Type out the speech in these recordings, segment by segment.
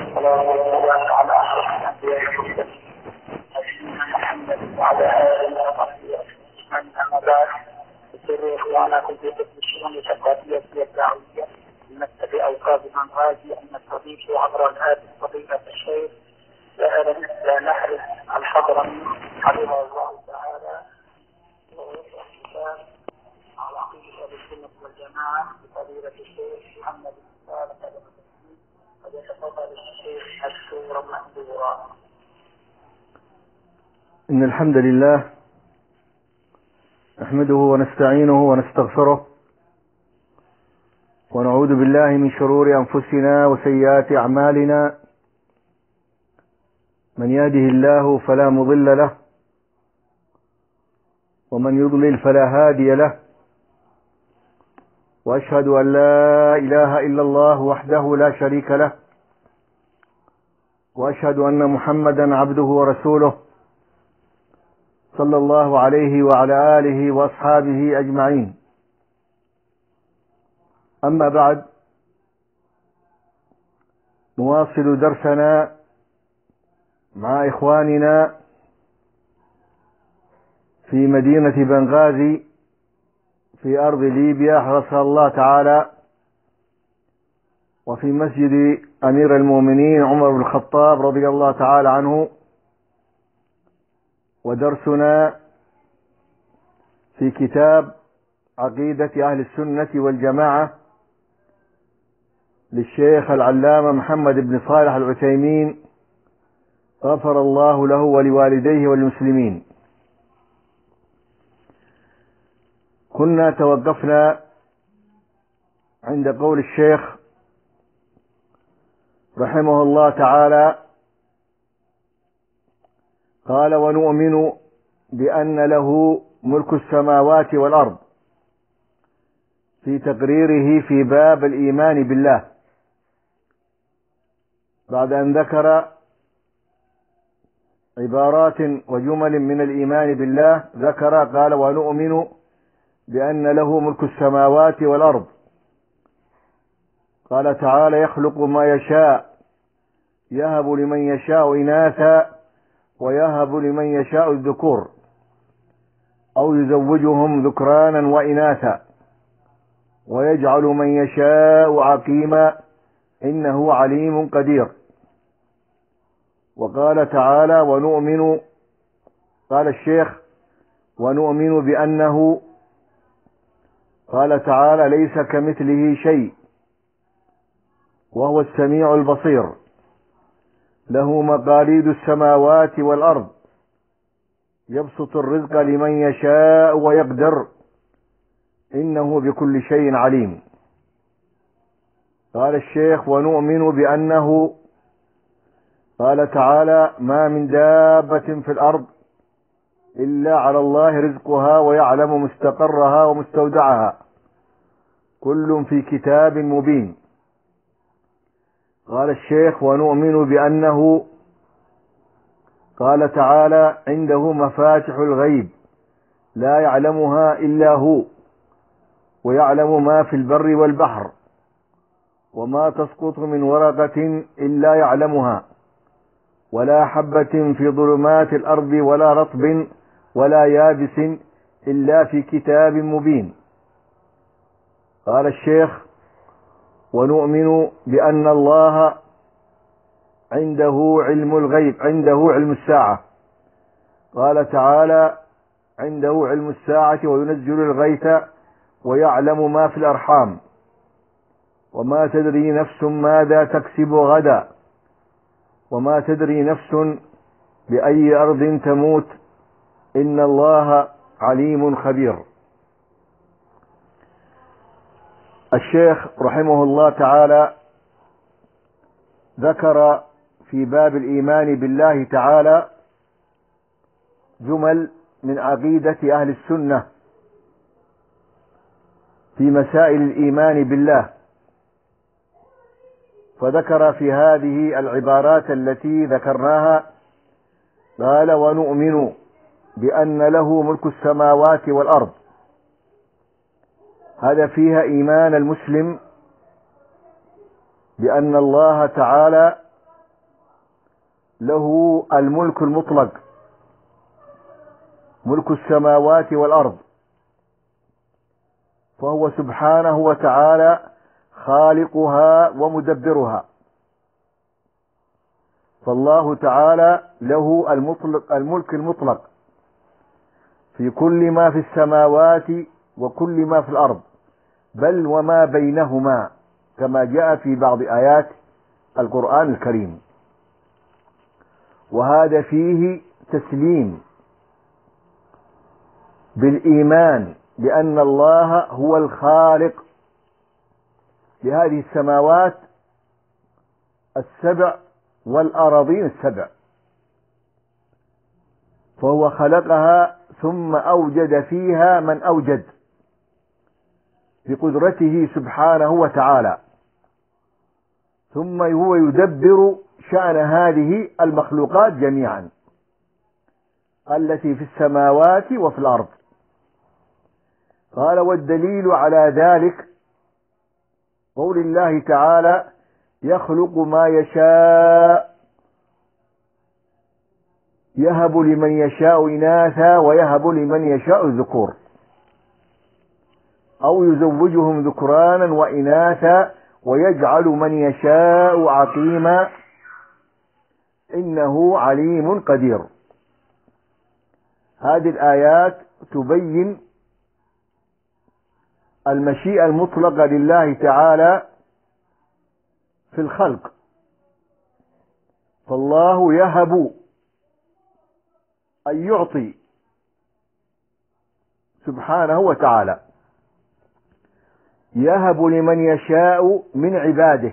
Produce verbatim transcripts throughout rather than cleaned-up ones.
والصلاة والسلام على أشرف الأنبياء والمرسلين نبينا محمد وعلى آله وصحبه أجمعين. أما بعد، سر إخوانكم في قسم الشؤون الثقافية والدعوية بمكتب أوقاف المنغازي أن نستضيف عبر الهاتف فضيلة الشيخ سائر نحر الحضرمي حفظه الله تعالى، ويشرح كتاب على عقيدة السنة والجماعة بفضيلة الشيخ محمد بن صالح العثيمين. فليتفضل الشيخ مشكورا مأجورا. إن الحمد لله نحمده ونستعينه ونستغفره ونعوذ بالله من شرور أنفسنا وسيئات أعمالنا. من يهده الله فلا مضل له ومن يضلل فلا هادي له، وأشهد أن لا إله إلا الله وحده لا شريك له، وأشهد أن محمدا عبده ورسوله صلى الله عليه وعلى آله وأصحابه أجمعين. أما بعد، نواصل درسنا مع إخواننا في مدينة بنغازي في أرض ليبيا حرسها الله تعالى، وفي مسجد أمير المؤمنين عمر بن الخطاب رضي الله تعالى عنه. ودرسنا في كتاب عقيدة أهل السنة والجماعة للشيخ العلامة محمد بن صالح العثيمين غفر الله له ولوالديه والمسلمين. كنا توقفنا عند قول الشيخ رحمه الله تعالى، قال: ونؤمن بأن له ملك السماوات والأرض، في تقريره في باب الإيمان بالله، بعد أن ذكر عبارات وجمل من الإيمان بالله، ذكر قال: ونؤمن بأن له ملك السماوات والأرض. قال تعالى: يخلق ما يشاء، يهب لمن يشاء إناثا ويهب لمن يشاء الذكور أو يزوجهم ذكرانا وإناثا ويجعل من يشاء عقيما إنه عليم قدير. وقال تعالى: ونؤمن، قال الشيخ: ونؤمن بأنه، قال تعالى: ليس كمثله شيء وهو السميع البصير، له مقاليد السماوات والأرض، يبسط الرزق لمن يشاء ويقدر، إنه بكل شيء عليم. قال الشيخ: ونؤمن بأنه، قال تعالى: ما من دابة في الأرض إلا على الله رزقها ويعلم مستقرها ومستودعها، كل في كتاب مبين. قال الشيخ: ونؤمن بأنه، قال تعالى: عنده مفاتح الغيب لا يعلمها إلا هو، ويعلم ما في البر والبحر، وما تسقط من ورقة إلا يعلمها، ولا حبة في ظلمات الأرض ولا رطب ولا يابس إلا في كتاب مبين. قال الشيخ: ونؤمن بأن الله عنده علم الغيب، عنده علم الساعة. قال تعالى: عنده علم الساعة وينزل الغيث ويعلم ما في الأرحام، وما تدري نفس ماذا تكسب غدا، وما تدري نفس بأي أرض تموت، إن الله عليم خبير. الشيخ رحمه الله تعالى ذكر في باب الإيمان بالله تعالى جمل من عقيدة أهل السنة في مسائل الإيمان بالله، فذكر في هذه العبارات التي ذكرناها، قال: ونؤمن بأن له ملك السماوات والأرض. هذا فيها إيمان المسلم بأن الله تعالى له الملك المطلق، ملك السماوات والأرض، فهو سبحانه وتعالى خالقها ومدبرها. فالله تعالى له المطلق الملك المطلق في كل ما في السماوات وكل ما في الأرض، بل وما بينهما، كما جاء في بعض آيات القرآن الكريم. وهذا فيه تسليم بالإيمان بأن الله هو الخالق لهذه السماوات السبع والأراضين السبع، فهو خلقها ثم أوجد فيها من أوجد بقدرته سبحانه وتعالى، ثم هو يدبر شأن هذه المخلوقات جميعا التي في السماوات وفي الأرض. قال: والدليل على ذلك قول الله تعالى: يخلق ما يشاء يهب لمن يشاء إناثا ويهب لمن يشاء الذكور، أو يزوجهم ذكرانا وإناثا ويجعل من يشاء عقيما إنه عليم قدير. هذه الآيات تبين المشيئة المطلقة لله تعالى في الخلق، فالله يهب أن يعطي سبحانه وتعالى، يهب لمن يشاء من عباده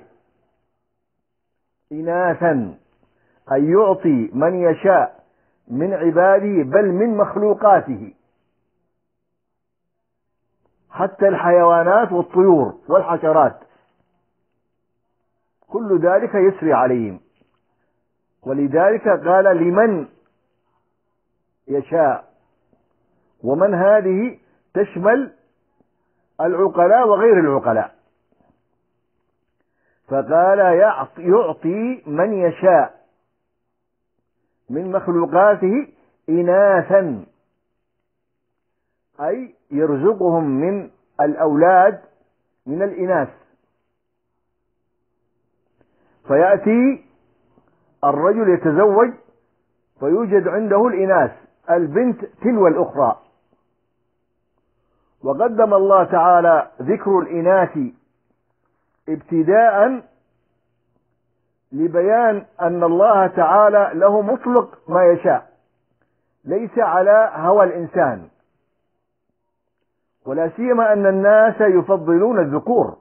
إناثا، أن يعطي من يشاء من عباده بل من مخلوقاته، حتى الحيوانات والطيور والحشرات كل ذلك يسري عليهم. ولذلك قال: لمن يشاء، ومن هذه تشمل العقلاء وغير العقلاء، فقال: يعطي من يشاء من مخلوقاته إناثا، أي يرزقهم من الأولاد من الإناث. فيأتي الرجل يتزوج فيوجد عنده الإناث، البنت تلو الأخرى. وقدم الله تعالى ذكر الإناث ابتداء لبيان أن الله تعالى له مطلق ما يشاء، ليس على هوى الإنسان، ولا سيما أن الناس يفضلون الذكور،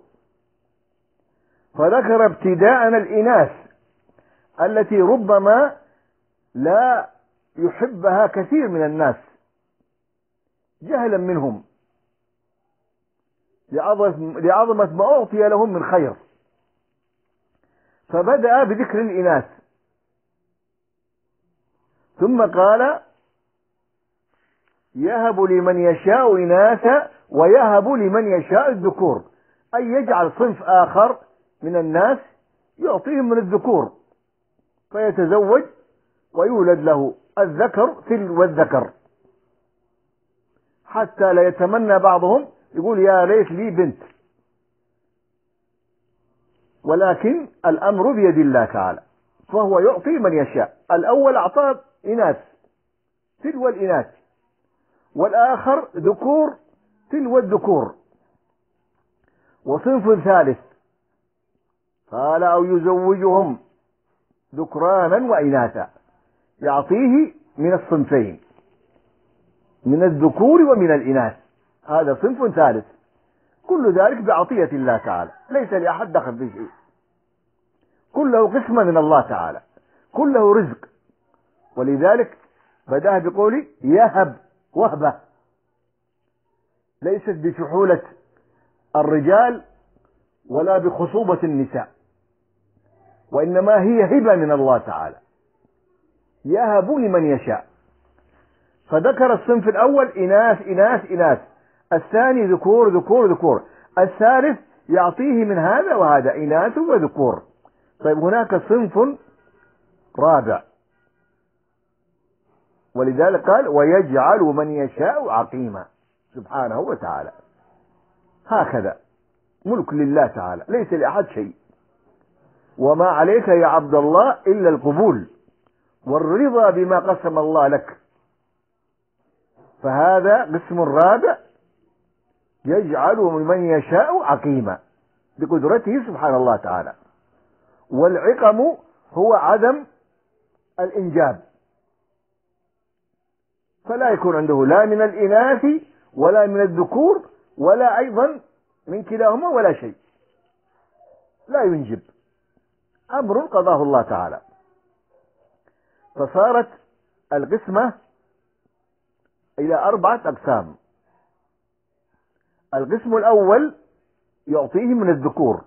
فذكر ابتداء الإناث التي ربما لا يحبها كثير من الناس جهلا منهم لعظمة ما أعطي لهم من خير، فبدأ بذكر الإناث، ثم قال: يهب لمن يشاء إناثا ويهب لمن يشاء الذكور، أي يجعل صنف آخر من الناس يعطيهم من الذكور، فيتزوج ويولد له الذكر تلو الذكر، حتى لا يتمنى بعضهم يقول: يا ليت لي بنت. ولكن الأمر بيد الله تعالى، فهو يعطي من يشاء. الأول أعطاه إناث تلو الإناث، والآخر ذكور تلو الذكور. وصنف ثالث قال: أو يزوجهم ذكرانا وإناثا، يعطيه من الصنفين، من الذكور ومن الإناث. هذا صنف ثالث، كل ذلك بعطية الله تعالى، ليس لأحد دخل في شيء، كله قسمة من الله تعالى، كله رزق. ولذلك بدأ بقوله: يهب وهبة، ليست بسحولة الرجال ولا بخصوبة النساء، وإنما هي هبة من الله تعالى، يهب لمن يشاء. فذكر الصنف الأول إناث إناث إناث، الثاني ذكور ذكور ذكور، الثالث يعطيه من هذا وهذا إناث وذكور. طيب، هناك صنف رابع ولذلك قال ويجعل من يشاء عقيما سبحانه وتعالى. هكذا ملك لله تعالى، ليس لأحد شيء. وما عليك يا عبد الله إلا القبول والرضا بما قسم الله لك. فهذا قسم رابع، يجعل من يشاء عقيما بقدرته سبحانه الله تعالى. والعقم هو عدم الإنجاب، فلا يكون عنده لا من الإناث ولا من الذكور ولا أيضا من كلاهما ولا شيء، لا ينجب، أمر قضاه الله تعالى. فصارت القسمة إلى أربعة أقسام. القسم الأول يعطيه من الذكور،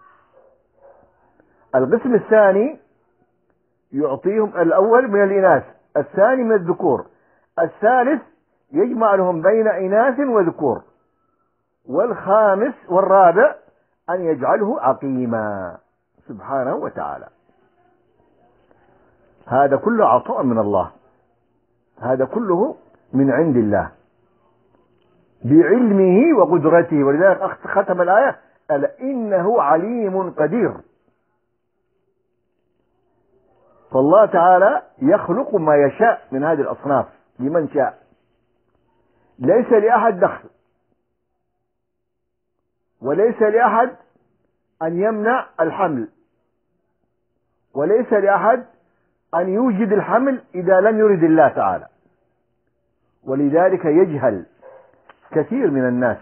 القسم الثاني يعطيهم الأول من الإناث، الثاني من الذكور، الثالث يجمع لهم بين إناث وذكور، والخامس والرابع أن يجعله عقيما سبحانه وتعالى. هذا كله عطاء من الله، هذا كله من عند الله بعلمه وقدرته. ولذلك ختم الآية ألا إنه عليم قدير. فالله تعالى يخلق ما يشاء من هذه الأصناف لمن شاء، ليس لأحد دخل، وليس لأحد أن يمنع الحمل، وليس لأحد أن يوجد الحمل إذا لم يرد الله تعالى. ولذلك يجهل كثير من الناس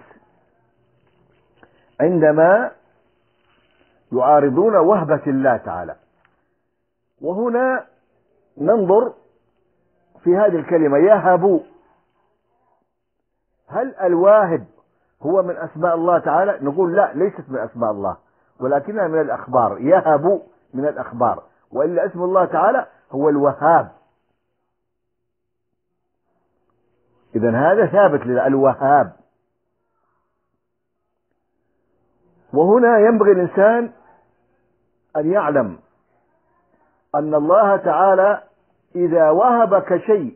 عندما يعارضون وهبة الله تعالى. وهنا ننظر في هذه الكلمة يهب، هل الواهب هو من أسماء الله تعالى؟ نقول لا، ليست من أسماء الله، ولكنها من الأخبار. يهب من الأخبار، وإلا اسم الله تعالى هو الوهاب. إذن هذا ثابت لله، الوهاب. وهنا ينبغي الإنسان أن يعلم أن الله تعالى إذا وهبك شيء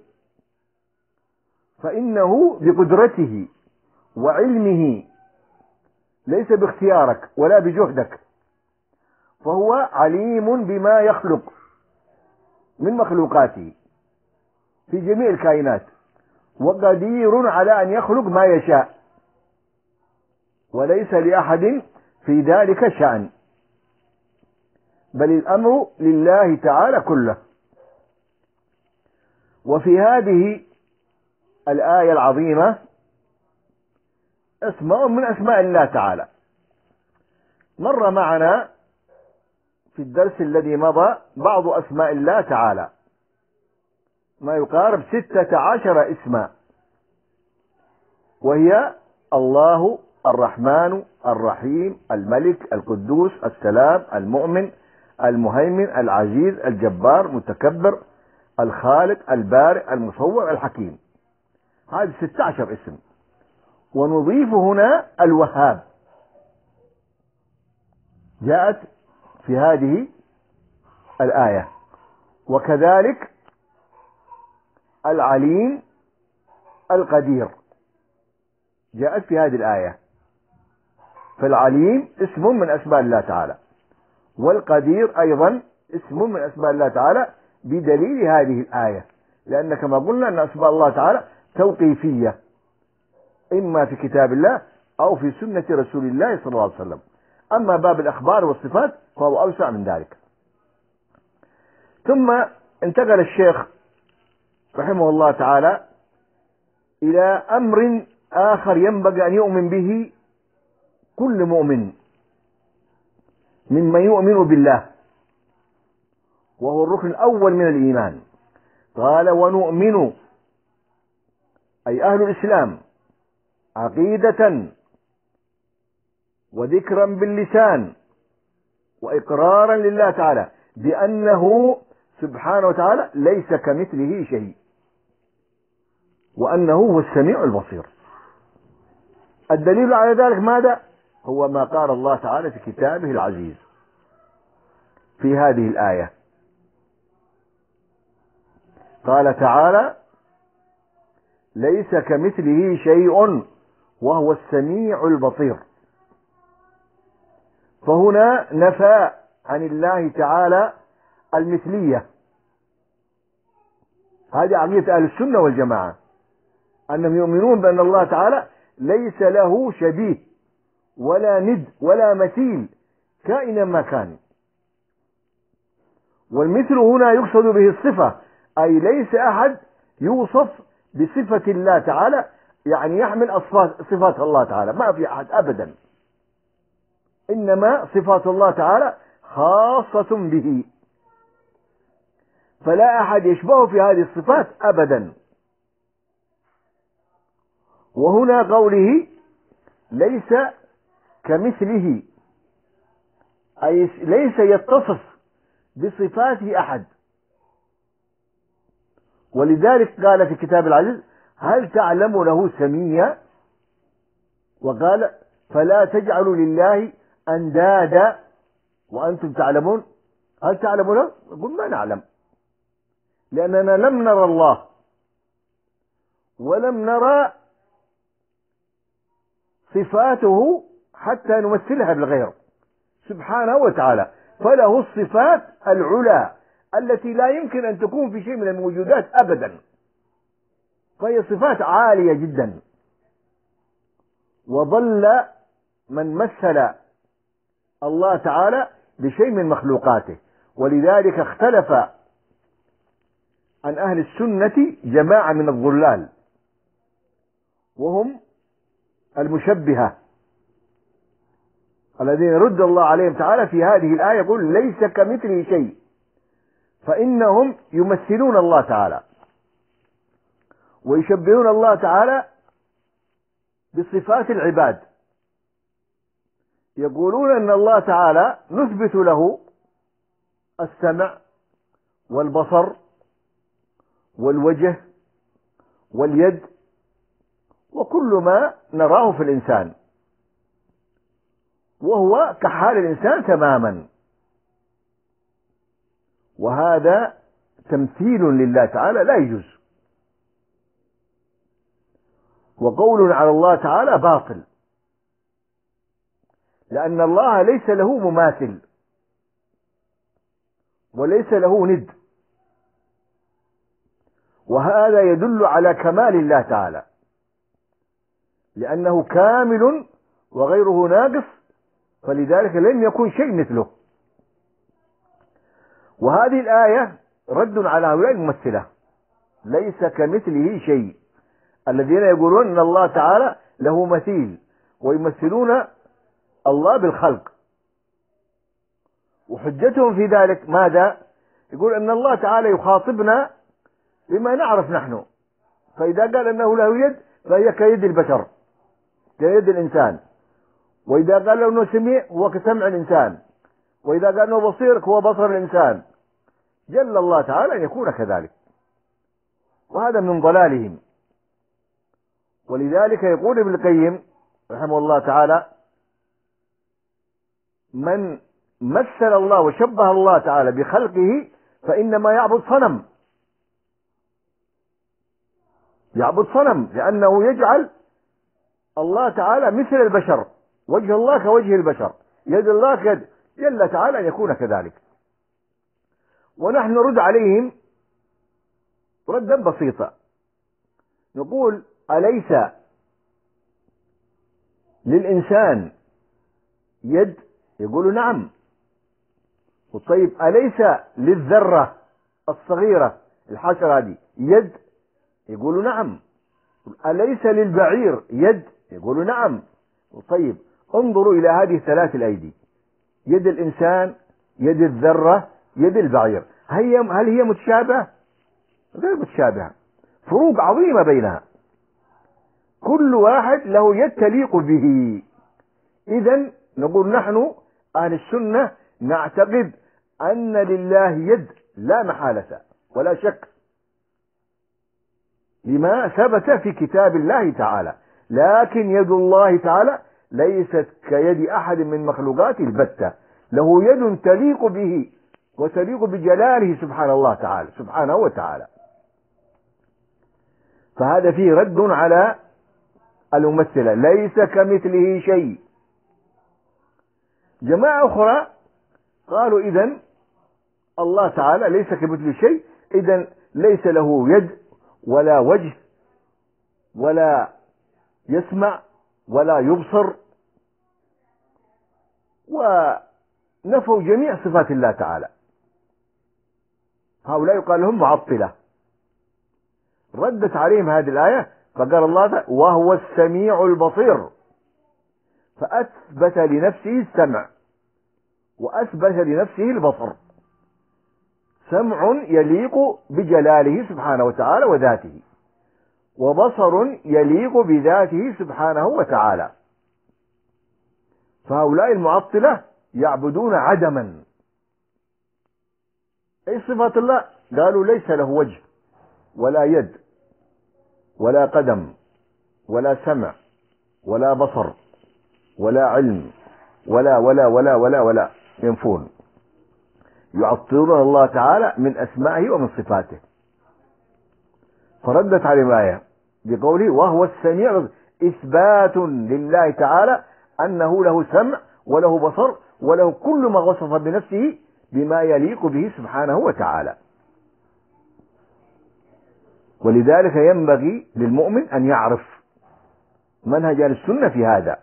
فإنه بقدرته وعلمه، ليس باختيارك ولا بجهدك، فهو عليم بما يخلق من مخلوقاته في جميع الكائنات، وقدير على أن يخلق ما يشاء، وليس لأحد في ذلك شأن، بل الأمر لله تعالى كله. وفي هذه الآية العظيمة اسماء من أسماء الله تعالى. مر معنا في الدرس الذي مضى بعض أسماء الله تعالى، ما يقارب ستة عشر اسما، وهي الله، الرحمن، الرحيم، الملك، القدوس، السلام، المؤمن، المهيمن، العزيز، الجبار، متكبر، الخالق، البارئ، المصور، الحكيم. هذه ستة عشر اسم. ونضيف هنا الوهاب، جاءت في هذه الآية، وكذلك العليم، القدير، جاءت في هذه الآية. فالعليم اسم من أسماء الله تعالى، والقدير أيضا اسم من أسماء الله تعالى بدليل هذه الآية، لأن كما قلنا أن أسماء الله تعالى توقيفية، إما في كتاب الله أو في سنة رسول الله صلى الله عليه وسلم. أما باب الأخبار والصفات فهو أوسع من ذلك. ثم انتقل الشيخ رحمه الله تعالى إلى أمر آخر ينبغي أن يؤمن به كل مؤمن ممن يؤمن بالله، وهو الركن الأول من الإيمان. قال ونؤمن، أي أهل الإسلام، عقيدة وذكرا باللسان وإقرارا لله تعالى بأنه سبحانه وتعالى ليس كمثله شيء، وأنه هو السميع البصير. الدليل على ذلك ماذا؟ هو ما قال الله تعالى في كتابه العزيز في هذه الآية. قال تعالى ليس كمثله شيء وهو السميع البصير. فهنا نفى عن الله تعالى المثلية. هذه عقيدة أهل السنة والجماعة، أنهم يؤمنون بأن الله تعالى ليس له شبيه ولا ند ولا مثيل كائنا ما كان. والمثل هنا يقصد به الصفة، أي ليس أحد يوصف بصفة الله تعالى، يعني يحمل صفات الله تعالى، ما في أحد أبدا، إنما صفات الله تعالى خاصة به، فلا أحد يشبهه في هذه الصفات أبدا. وهنا قوله ليس كمثله، أي ليس يتصف بصفاته أحد. ولذلك قال في كتاب العزيز هل تعلم له سميا، وقال فلا تجعلوا لله أندادا وأنتم تعلمون. هل تعلم له؟ يقول ما نعلم، لأننا لم نرى الله ولم نرى صفاته حتى نمثلها بالغير سبحانه وتعالى، فله الصفات العلى التي لا يمكن أن تكون في شيء من الموجودات أبدا، فهي صفات عالية جدا. وضل من مثل الله تعالى بشيء من مخلوقاته. ولذلك اختلف عن أهل السنة جماعة من الضلال، وهم المشبهة الذين رد الله عليهم تعالى في هذه الآية، يقول ليس كمثله شيء، فإنهم يمثلون الله تعالى ويشبهون الله تعالى بصفات العباد. يقولون أن الله تعالى نثبت له السمع والبصر والوجه واليد وكل ما نراه في الإنسان، وهو كحال الإنسان تماما، وهذا تمثيل لله تعالى لا يجوز، وقول على الله تعالى باطل، لأن الله ليس له مماثل وليس له ند، وهذا يدل على كمال الله تعالى، لأنه كامل وغيره ناقص، فلذلك لم يكن شيء مثله. وهذه الآية رد على هؤلاء الممثلة، ليس كمثله شيء، الذين يقولون أن الله تعالى له مثيل ويمثلون الله بالخلق. وحجتهم في ذلك ماذا؟ يقول أن الله تعالى يخاطبنا بما نعرف نحن، فإذا قال أنه له يد فهي كيد البشر، كيد الإنسان، وإذا قال له أنه سميع هو كسمع الإنسان، وإذا قال أنه بصير هو بصر الإنسان. جل الله تعالى أن يكون كذلك، وهذا من ضلالهم. ولذلك يقول ابن القيم رحمه الله تعالى من مثل الله وشبه الله تعالى بخلقه فإنما يعبد صنم، يعبد صنم، لأنه يجعل الله تعالى مثل البشر، وجه الله كوجه البشر، يد الله كيد جل تعالى أن يكون كذلك. ونحن نرد عليهم ردا بسيطا، نقول أليس للإنسان يد؟ يقول نعم. طيب أليس للذرة الصغيرة الحشرة هذه يد؟ يقول نعم. أليس للبعير يد؟ يقول نعم. طيب انظروا إلى هذه الثلاث الأيدي، يد الإنسان، يد الذرة، يد البعير، هل هي متشابهة؟ غير متشابهة، فروق عظيمة بينها، كل واحد له يد تليق به. إذن نقول نحن أهل السنة نعتقد أن لله يد لا محالة ولا شك، لما ثبت في كتاب الله تعالى، لكن يد الله تعالى ليست كيد أحد من مخلوقاته البتة، له يد تليق به وتليق بجلاله سبحانه الله تعالى سبحانه وتعالى. فهذا فيه رد على الممثلة، ليس كمثله شيء. جماعة أخرى قالوا إذن الله تعالى ليس كمثله شيء، إذن ليس له يد ولا وجه ولا يسمع ولا يبصر، ونفوا جميع صفات الله تعالى. هؤلاء يقال لهم معطلة. ردت عليهم هذه الآية فقال الله تعالى وهو السميع البصير، فأثبت لنفسه السمع وأثبت لنفسه البصر، سمع يليق بجلاله سبحانه وتعالى وذاته، وبصر يليق بذاته سبحانه وتعالى. فهؤلاء المعطلة يعبدون عدما. اي صفات الله؟ قالوا ليس له وجه ولا يد ولا قدم ولا سمع ولا بصر ولا علم ولا ولا ولا ولا ولا ينفون، يعطلون الله تعالى من أسمائه ومن صفاته. فردت عليه الآية بقوله وهو السميع، إثبات لله تعالى أنه له سمع وله بصر وله كل ما وصف بنفسه بما يليق به سبحانه وتعالى. ولذلك ينبغي للمؤمن أن يعرف منهج أهل السنة في هذا،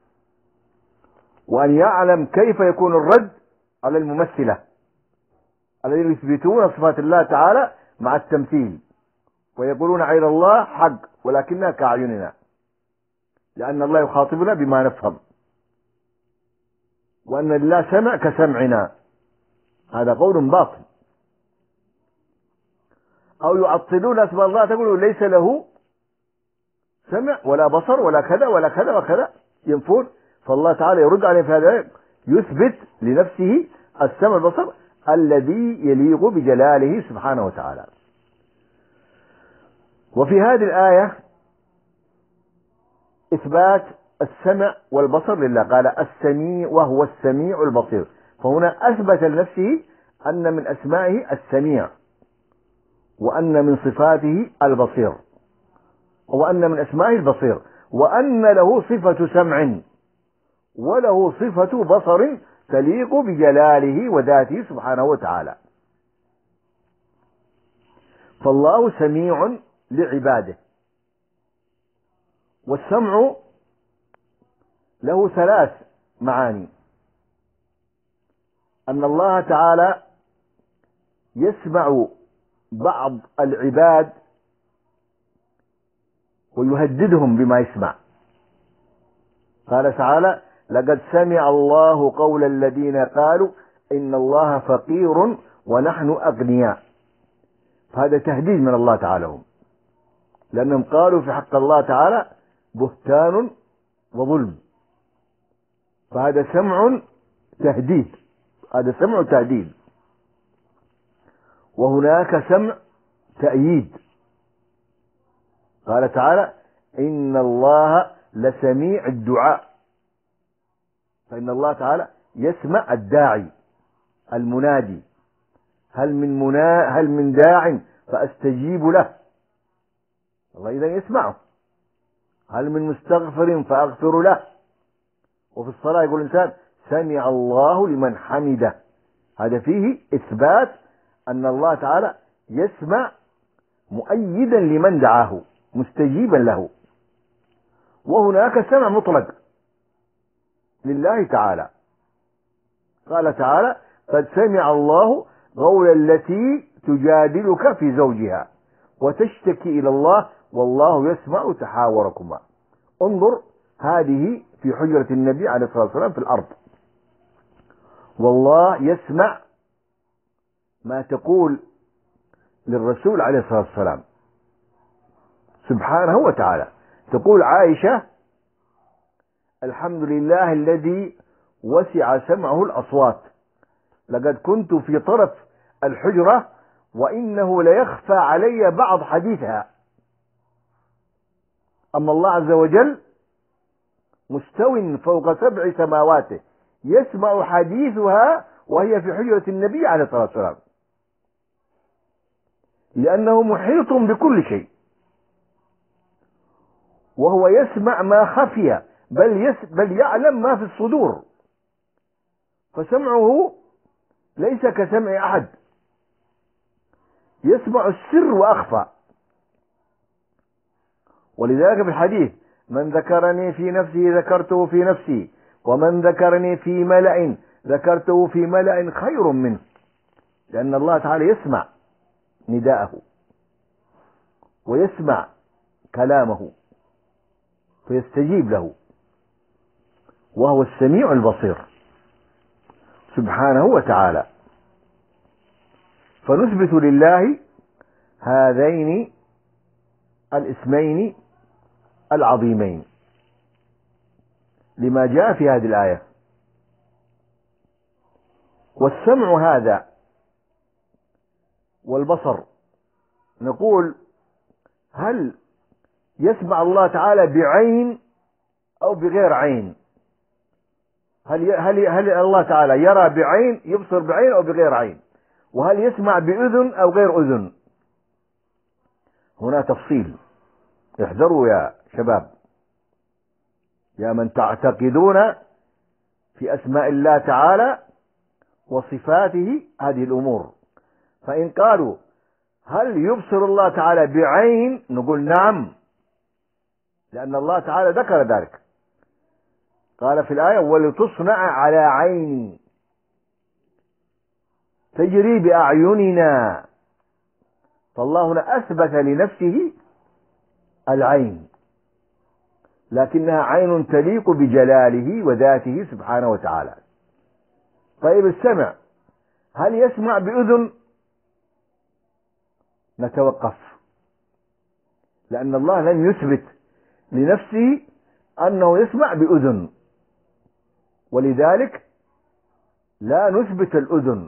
وأن يعلم كيف يكون الرد على الممثلة الذين يثبتون صفات الله تعالى مع التمثيل، ويقولون غير الله حق ولكنها كأعيننا، لأن الله يخاطبنا بما نفهم، وأن الله سمع كسمعنا، هذا قول باطل. أو يعطلون أسماء الله، تقول ليس له سمع ولا بصر ولا كذا ولا كذا وكذا، ينفون. فالله تعالى يرد عليه في هذا، يثبت لنفسه السمع والبصر الذي يليق بجلاله سبحانه وتعالى. وفي هذه الآية إثبات السمع والبصر لله، قال السميع وهو السميع البصير، فهنا أثبت لنفسه أن من أسمائه السميع، وأن من صفاته البصير، وأن من أسمائه البصير، وأن له صفة سمع وله صفة بصر تليق بجلاله وذاته سبحانه وتعالى. فالله سميع لعباده. والسمع له ثلاث معاني: أن الله تعالى يسمع بعض العباد ويهددهم بما يسمع. قال تعالى لقد سمع الله قول الذين قالوا إن الله فقير ونحن أغنياء، فهذا تهديد من الله تعالى لهم، لأنهم قالوا في حق الله تعالى بهتان وظلم، فهذا سمع تهديد، هذا سمع تهديد. وهناك سمع تأييد، قال تعالى إن الله لسميع الدعاء، فإن الله تعالى يسمع الداعي المنادي، هل من منا هل من داع فأستجيب له، الله إذا يسمعه، هل من مستغفر فأغفر له. وفي الصلاة يقول الإنسان سمع الله لمن حمده، هذا فيه إثبات أن الله تعالى يسمع مؤيدا لمن دعاه مستجيبا له. وهناك سمع مطلق لله تعالى، قال تعالى قد سمع الله قول التي تجادلك في زوجها وتشتكي إلى الله والله يسمع تحاوركما. انظر، هذه في حجرة النبي عليه الصلاة والسلام في الأرض، والله يسمع ما تقول للرسول عليه الصلاة والسلام سبحانه وتعالى. تقول عائشة الحمد لله الذي وسع سمعه الأصوات، لقد كنت في طرف الحجرة وإنه ليخفى علي بعض حديثها، أما الله عز وجل مستو فوق سبع سماواته يسمع حديثها وهي في حجرة النبي عليه الصلاة والسلام، لأنه محيط بكل شيء. وهو يسمع ما خفي، بل, يس بل يعلم ما في الصدور، فسمعه ليس كسمع أحد، يسمع السر وأخفى. ولذلك في الحديث: من ذكرني في نفسه ذكرته في نفسي، ومن ذكرني في ملأ ذكرته في ملأ خير منه. لأن الله تعالى يسمع نداءه ويسمع كلامه فيستجيب له، وهو السميع البصير سبحانه وتعالى. فنثبت لله هذين الاسمين العظيمين لما جاء في هذه الآية. والسمع هذا والبصر، نقول: هل يسمع الله تعالى بعين أو بغير عين؟ هل هل هل الله تعالى يرى بعين، يبصر بعين أو بغير عين؟ وهل يسمع بأذن أو غير أذن؟ هنا تفصيل، احذروا يا شباب، يا من تعتقدون في أسماء الله تعالى وصفاته هذه الأمور. فإن قالوا: هل يبصر الله تعالى بعين؟ نقول: نعم، لأن الله تعالى ذكر ذلك، قال في الآية: ولتصنع على عيني تجري بأعيننا. فالله هنا أثبت لنفسه العين، لكنها عين تليق بجلاله وذاته سبحانه وتعالى. طيب السمع، هل يسمع بأذن؟ نتوقف، لأن الله لم يثبت لنفسه أنه يسمع بأذن، ولذلك لا نثبت الأذن،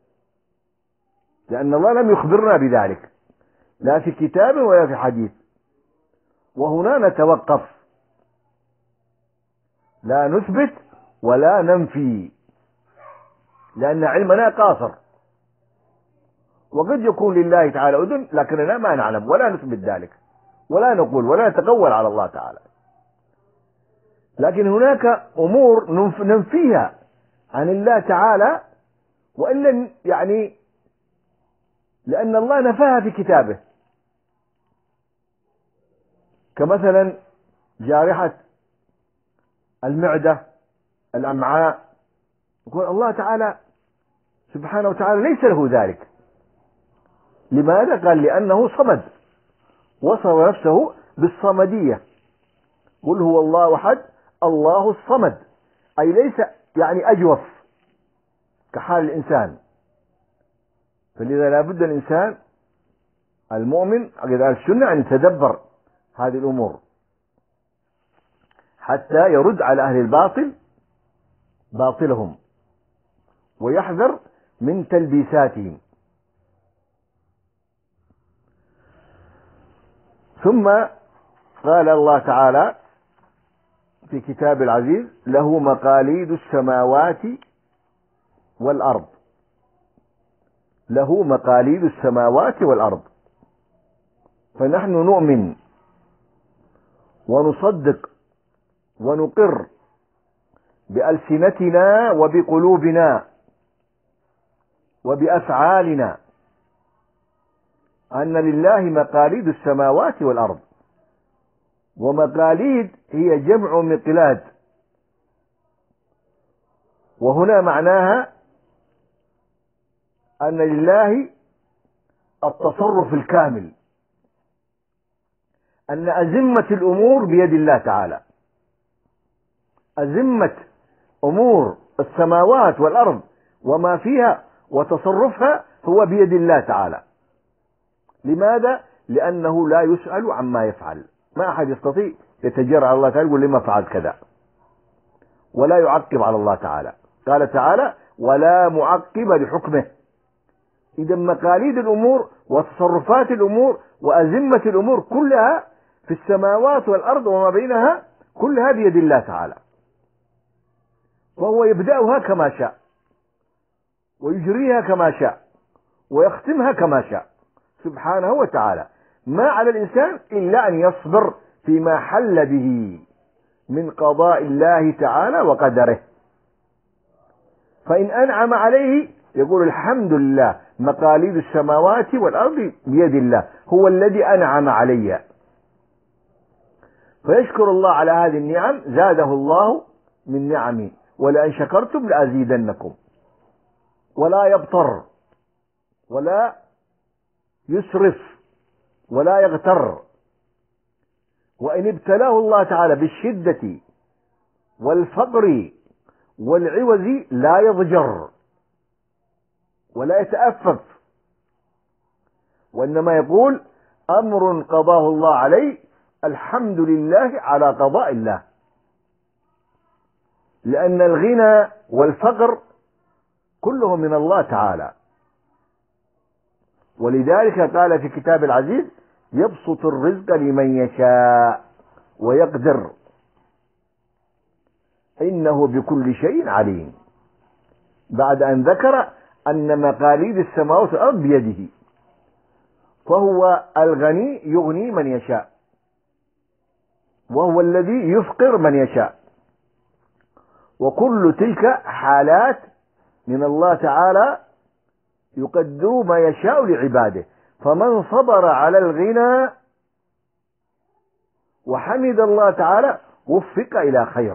لأن الله لم يخبرنا بذلك لا في كتاب ولا في حديث. وهنا نتوقف، لا نثبت ولا ننفي، لأن علمنا قاصر. وقد يكون لله تعالى أذن لكننا ما نعلم ولا نثبت ذلك ولا نقول ولا نتقول على الله تعالى. لكن هناك أمور ننفيها عن الله تعالى، وإلا يعني لأن الله نفاها في كتابه، كمثلا جارحة المعدة، الأمعاء، يقول الله تعالى سبحانه وتعالى ليس له ذلك. لماذا؟ قال: لأنه صمد، وصف نفسه بالصمدية. قل هو الله أحد الله الصمد، أي ليس يعني أجوف كحال الإنسان. فلذا لا بد الإنسان المؤمن عقيدة أهل السنة أن يتدبر هذه الأمور حتى يرد على أهل الباطل باطلهم ويحذر من تلبيساتهم. ثم قال الله تعالى في كتاب العزيز: له مقاليد السماوات والأرض. له مقاليد السماوات والأرض. فنحن نؤمن ونصدق ونقر بألسنتنا وبقلوبنا وبأفعالنا أن لله مقاليد السماوات والأرض. ومقاليد هي جمع مقلاد، وهنا معناها أن لله التصرف الكامل، أن أزمة الأمور بيد الله تعالى. أزمة أمور السماوات والأرض وما فيها وتصرفها هو بيد الله تعالى. لماذا؟ لأنه لا يسأل عما يفعل. ما أحد يستطيع يتجرأ على الله تعالى يقول لما فعلت كذا، ولا يعقب على الله تعالى. قال تعالى: ولا معقب لحكمه. إذا مقاليد الأمور وتصرفات الأمور وأزمة الأمور كلها في السماوات والأرض وما بينها كلها بيد الله تعالى، وهو يبدأها كما شاء ويجريها كما شاء ويختمها كما شاء سبحانه وتعالى. ما على الإنسان إلا أن يصبر في فيما حل به من قضاء الله تعالى وقدره. فإن أنعم عليه يقول الحمد لله، مقاليد السماوات والأرض بيد الله، هو الذي أنعم علي، فيشكر الله على هذه النعم، زاده الله من نعمه، ولئن شكرتم لأزيدنكم. ولا يبطر ولا يسرف ولا يغتر. وإن ابتلاه الله تعالى بالشدة والفقر والعوز لا يضجر ولا يتأفف، وإنما يقول أمر قضاه الله علي، الحمد لله على قضاء الله. لأن الغنى والفقر كله من الله تعالى، ولذلك قال في كتاب العزيز يبسط الرزق لمن يشاء ويقدر إنه بكل شيء عليم، بعد أن ذكر أن مقاليد السماوات والأرض بيده، فهو الغني يغني من يشاء، وهو الذي يفقر من يشاء، وكل تلك حالات من الله تعالى يقدر ما يشاء لعباده. فمن صبر على الغنى وحمد الله تعالى وفق إلى خير،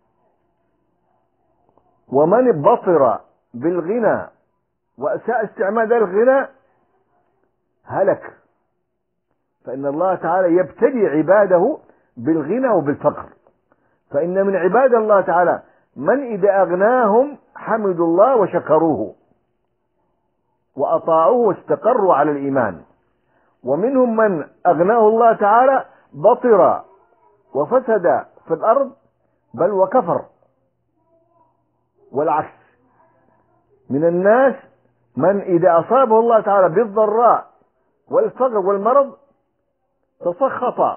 ومن بطر بالغنى وأساء استعمال الغنى هلك، فإن الله تعالى يبتلي عباده بالغنى وبالفقر. فإن من عباد الله تعالى من إذا أغناهم حمدوا الله وشكروه وأطاعوه واستقروا على الإيمان، ومنهم من أغناه الله تعالى بطر وفسد في الأرض بل وكفر. والعكس، من الناس من إذا أصابه الله تعالى بالضراء والفقر والمرض تسخط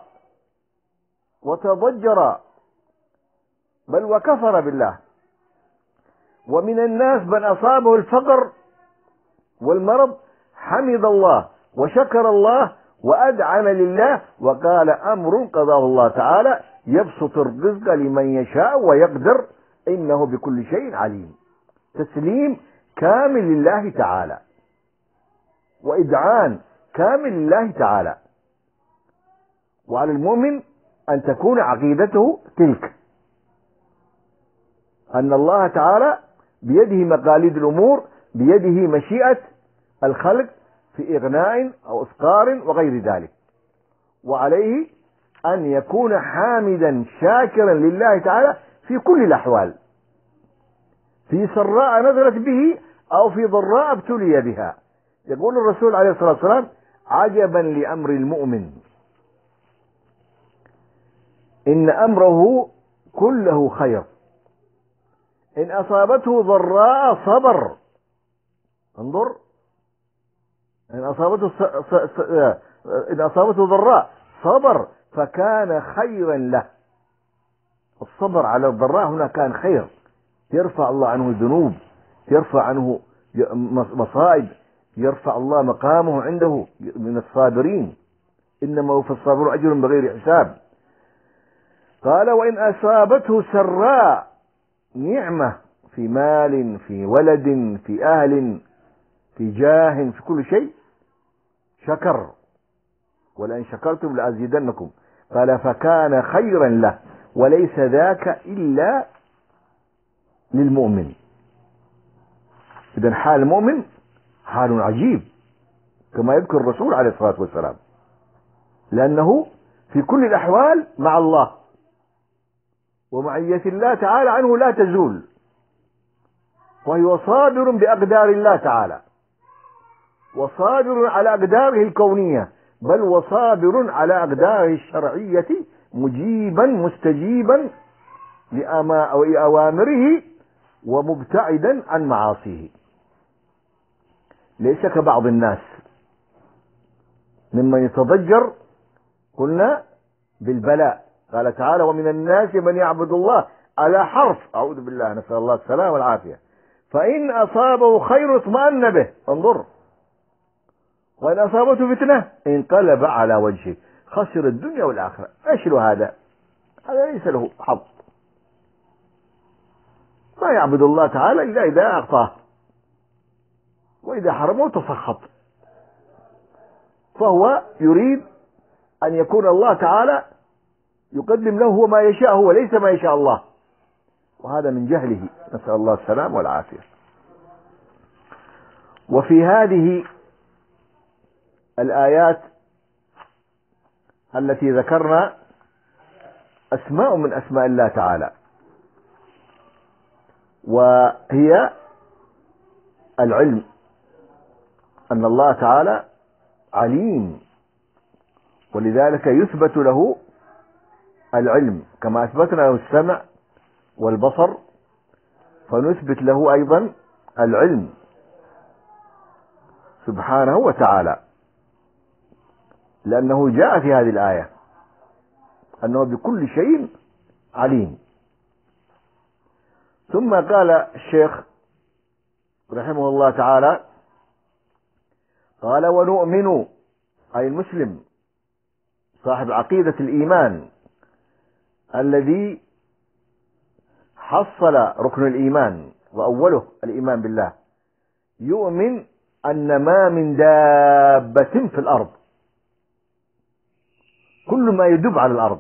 وتضجر بل وكفر بالله. ومن الناس من أصابه الفقر والمرض حمد الله وشكر الله وأدعن لله، وقال أمر قضاه الله تعالى يبسط الرزق لمن يشاء ويقدر إنه بكل شيء عليم. تسليم كامل لله تعالى وإدعان كامل لله تعالى. وعلى المؤمن أن تكون عقيدته تلك، أن الله تعالى بيده مقاليد الأمور، بيده مشيئة الخلق في إغناء أو إفقار وغير ذلك، وعليه أن يكون حامدا شاكرا لله تعالى في كل الأحوال، في سراء نزلت به أو في ضراء ابتلي بها. يقول الرسول عليه الصلاة والسلام عجبا لأمر المؤمن إن أمره كله خير، إن أصابته ضراء صبر، انظر، إن أصابته س... س... س... إن أصابته ضراء صبر فكان خيرا له. الصبر على الضراء هنا كان خير، يرفع الله عنه الذنوب، يرفع عنه مصائب، يرفع الله مقامه عنده من الصابرين، إنما هو في الصابر أجر بغير حساب. قال وإن أصابته سراء، نعمة في مال في ولد في أهل في جاه في كل شيء، شكر، ولئن شكرتم لأزيدنكم. قال فكان خيرا له، وليس ذاك إلا للمؤمن. إذن حال المؤمن حال عجيب كما يذكر الرسول عليه الصلاة والسلام، لأنه في كل الأحوال مع الله، ومعية الله تعالى عنه لا تزول، وهو صابر بأقدار الله تعالى، وصابر على أقداره الكونية، بل وصابر على أقداره الشرعية، مجيبا مستجيبا لأوامره ومبتعدا عن معاصيه. ليس كبعض الناس ممن يتضجر قلنا بالبلاء. قال تعالى ومن الناس من يعبد الله على حرف، أعوذ بالله، نسأل الله السلامة والعافية، فإن أصابه خير اطمأن به، انظر، وإن أصابته فتنة انقلب على وجهه. خسر الدنيا والآخرة. ايش له هذا؟ هذا ليس له حظ، ما يعبد الله تعالى إلا إذا أعطاه، وإذا حرمه تسخط. فهو يريد أن يكون الله تعالى يقدم له هو ما يشاء وليس ما يشاء الله، وهذا من جهله، نسأل الله السلام والعافية. وفي هذه الآيات التي ذكرنا أسماء من أسماء الله تعالى، وهي العلم، أن الله تعالى عليم، ولذلك يثبت له العلم كما أثبتنا له السمع والبصر، فنثبت له أيضا العلم سبحانه وتعالى، لأنه جاء في هذه الآية أنه بكل شيء عليم. ثم قال الشيخ رحمه الله تعالى: قال ونؤمن، أي المسلم صاحب عقيدة الإيمان الذي حصل ركن الإيمان وأوله الإيمان بالله، يؤمن أن ما من دابة في الأرض، كل ما يدب على الأرض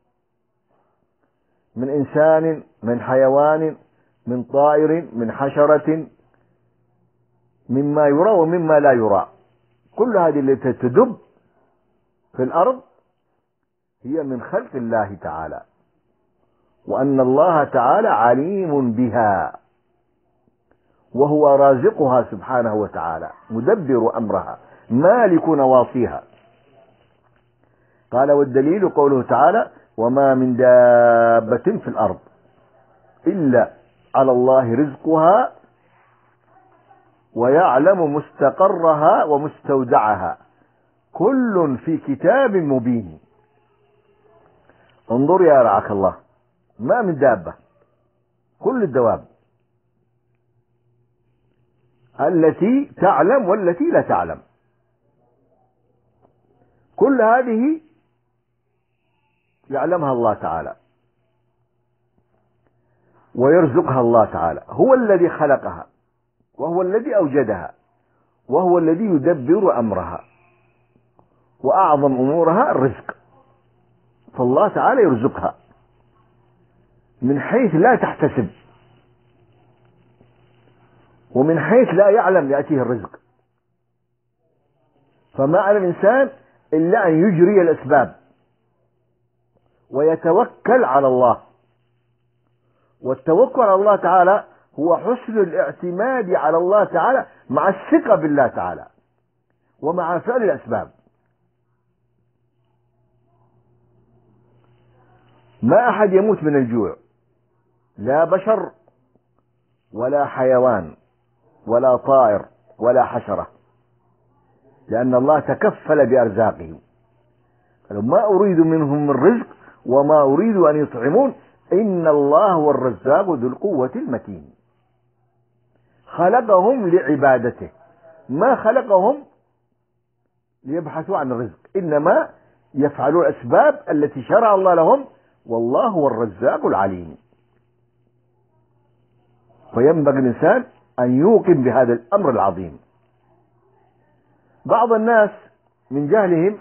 من إنسان، من حيوان، من طائر، من حشرة، مما يرى ومما لا يرى، كل هذه التي تدب في الأرض هي من خلق الله تعالى، وأن الله تعالى عليم بها، وهو رازقها سبحانه وتعالى، مدبر أمرها، مالك نواصيها. قال: والدليل قوله تعالى: وما من دابة في الأرض إلا على الله رزقها ويعلم مستقرها ومستودعها كل في كتاب مبين. انظر يا رعاك الله، ما من دابة، كل الدواب التي تعلم والتي لا تعلم، كل هذه يعلمها الله تعالى ويرزقها الله تعالى، هو الذي خلقها وهو الذي أوجدها وهو الذي يدبر أمرها، وأعظم أمورها الرزق، فالله تعالى يرزقها من حيث لا تحتسب ومن حيث لا يعلم يأتيه الرزق. فما على الإنسان إلا أن يجري الأسباب ويتوكل على الله، والتوكل على الله تعالى هو حسن الاعتماد على الله تعالى مع الثقة بالله تعالى ومع فعل الأسباب. ما أحد يموت من الجوع، لا بشر ولا حيوان ولا طائر ولا حشرة، لأن الله تكفل بأرزاقهم. ما أريد منهم من رزق وما أريد أن يطعمون، إن الله هو الرزاق ذو القوة المتين. خلقهم لعبادته، ما خلقهم ليبحثوا عن الرزق، إنما يفعلوا الأسباب التي شرع الله لهم، والله هو الرزاق العليم. فينبغي الإنسان أن يوقن بهذا الأمر العظيم. بعض الناس من جهلهم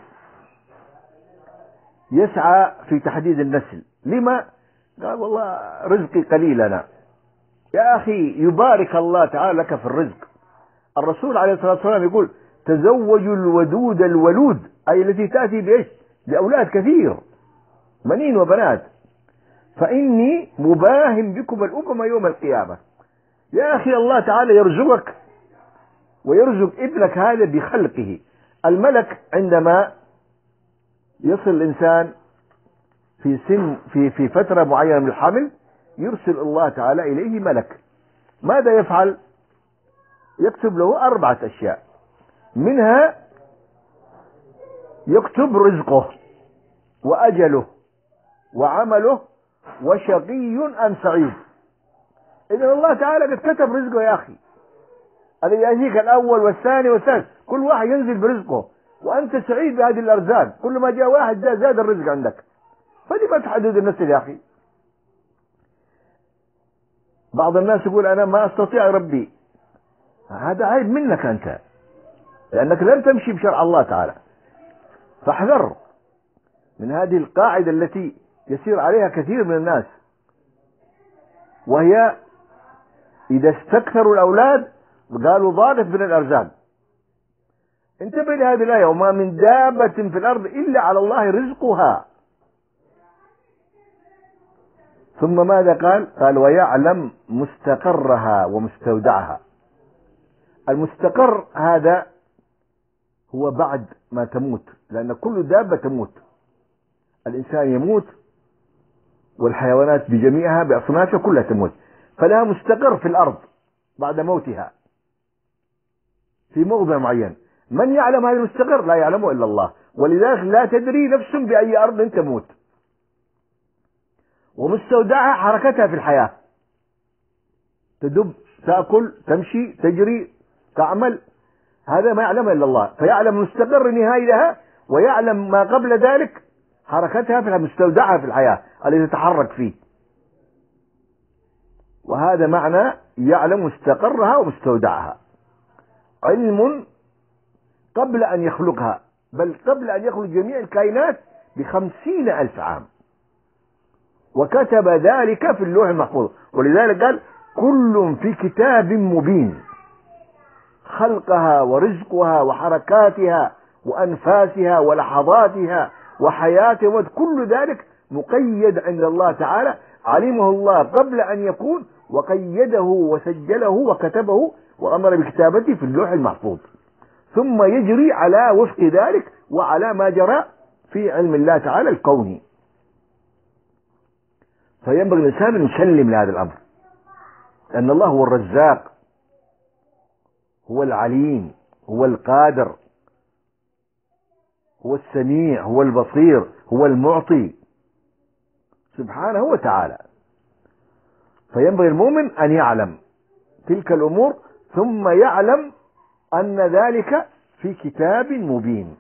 يسعى في تحديد النسل. لما؟ قال: والله رزقي قليل أنا. يا أخي يبارك الله تعالى لك في الرزق. الرسول عليه الصلاة والسلام يقول: تزوجوا الودود الولود، أي التي تأتي بإيش؟ بأولاد كثير، بنين وبنات، فإني مباهم بكم الأمم يوم القيامة. يا أخي الله تعالى يرزقك ويرزق ابنك هذا بخلقه. الملك عندما يصل الإنسان في سن في في فترة معينة من الحمل، يرسل الله تعالى إليه ملك. ماذا يفعل؟ يكتب له أربعة أشياء، منها يكتب رزقه وأجله وعمله وشقي أم سعيد. إذن الله تعالى قد كتب رزقه يا أخي، الذي يأتيك الأول والثاني والثالث، كل واحد ينزل برزقه، وأنت سعيد بهذه الأرزاق، كل ما جاء واحد جاء زاد الرزق عندك، فلما تحدد النسل يا أخي؟ بعض الناس يقول أنا ما أستطيع ربي، هذا عيب منك أنت، لأنك لم تمشي بشرع الله تعالى. فاحذر من هذه القاعدة التي يسير عليها كثير من الناس، وهي إذا استكثروا الأولاد قالوا ضاقت من الأرزاق. انتبه لهذه الآية: وما من دابة في الأرض إلا على الله رزقها. ثم ماذا قال؟ قال ويعلم مستقرها ومستودعها. المستقر هذا هو بعد ما تموت، لأن كل دابة تموت، الإنسان يموت والحيوانات بجميعها بأصنافها كلها تموت، فلها مستقر في الأرض بعد موتها في موضع معين. من يعلم هذا المستقر؟ لا يعلمه إلا الله، ولذلك لا تدري نفس بأي أرض تموت. ومستودعها حركتها في الحياة، تدب، تأكل، تمشي، تجري، تعمل، هذا ما يعلمه إلا الله. فيعلم مستقر نهائي لها، ويعلم ما قبل ذلك حركتها في مستودعها في الحياة التي تتحرك فيه. وهذا معنى يعلم مستقرها ومستودعها. علم قبل أن يخلقها، بل قبل أن يخلق جميع الكائنات بخمسين ألف عام، وكتب ذلك في اللوح المحفوظ. ولذلك قال كل في كتاب مبين، خلقها ورزقها وحركاتها وأنفاسها ولحظاتها وحياتها، كل ذلك مقيد عند الله تعالى، علمه الله قبل أن يكون، وقيده وسجله وكتبه وأمر بكتابته في اللوح المحفوظ، ثم يجري على وفق ذلك وعلى ما جرى في علم الله تعالى الكوني. فينبغي الإنسان أن يسلم لهذا الأمر، أن الله هو الرزاق، هو العليم، هو القادر، هو السميع، هو البصير، هو المعطي سبحانه وتعالى. فينبغي المؤمن أن يعلم تلك الأمور، ثم يعلم أن ذلك في كتاب مبين.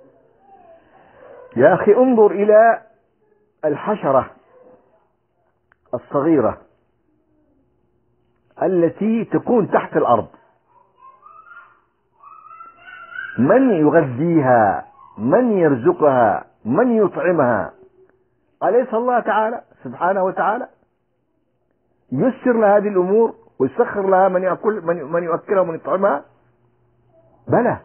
يا أخي انظر إلى الحشرة الصغيرة التي تكون تحت الأرض، من يغذيها؟ من يرزقها؟ من يطعمها؟ أليس الله تعالى سبحانه وتعالى؟ يسر لها هذه الأمور ويسخر لها من يأكل من من يؤكلها ومن يطعمها؟ بلى.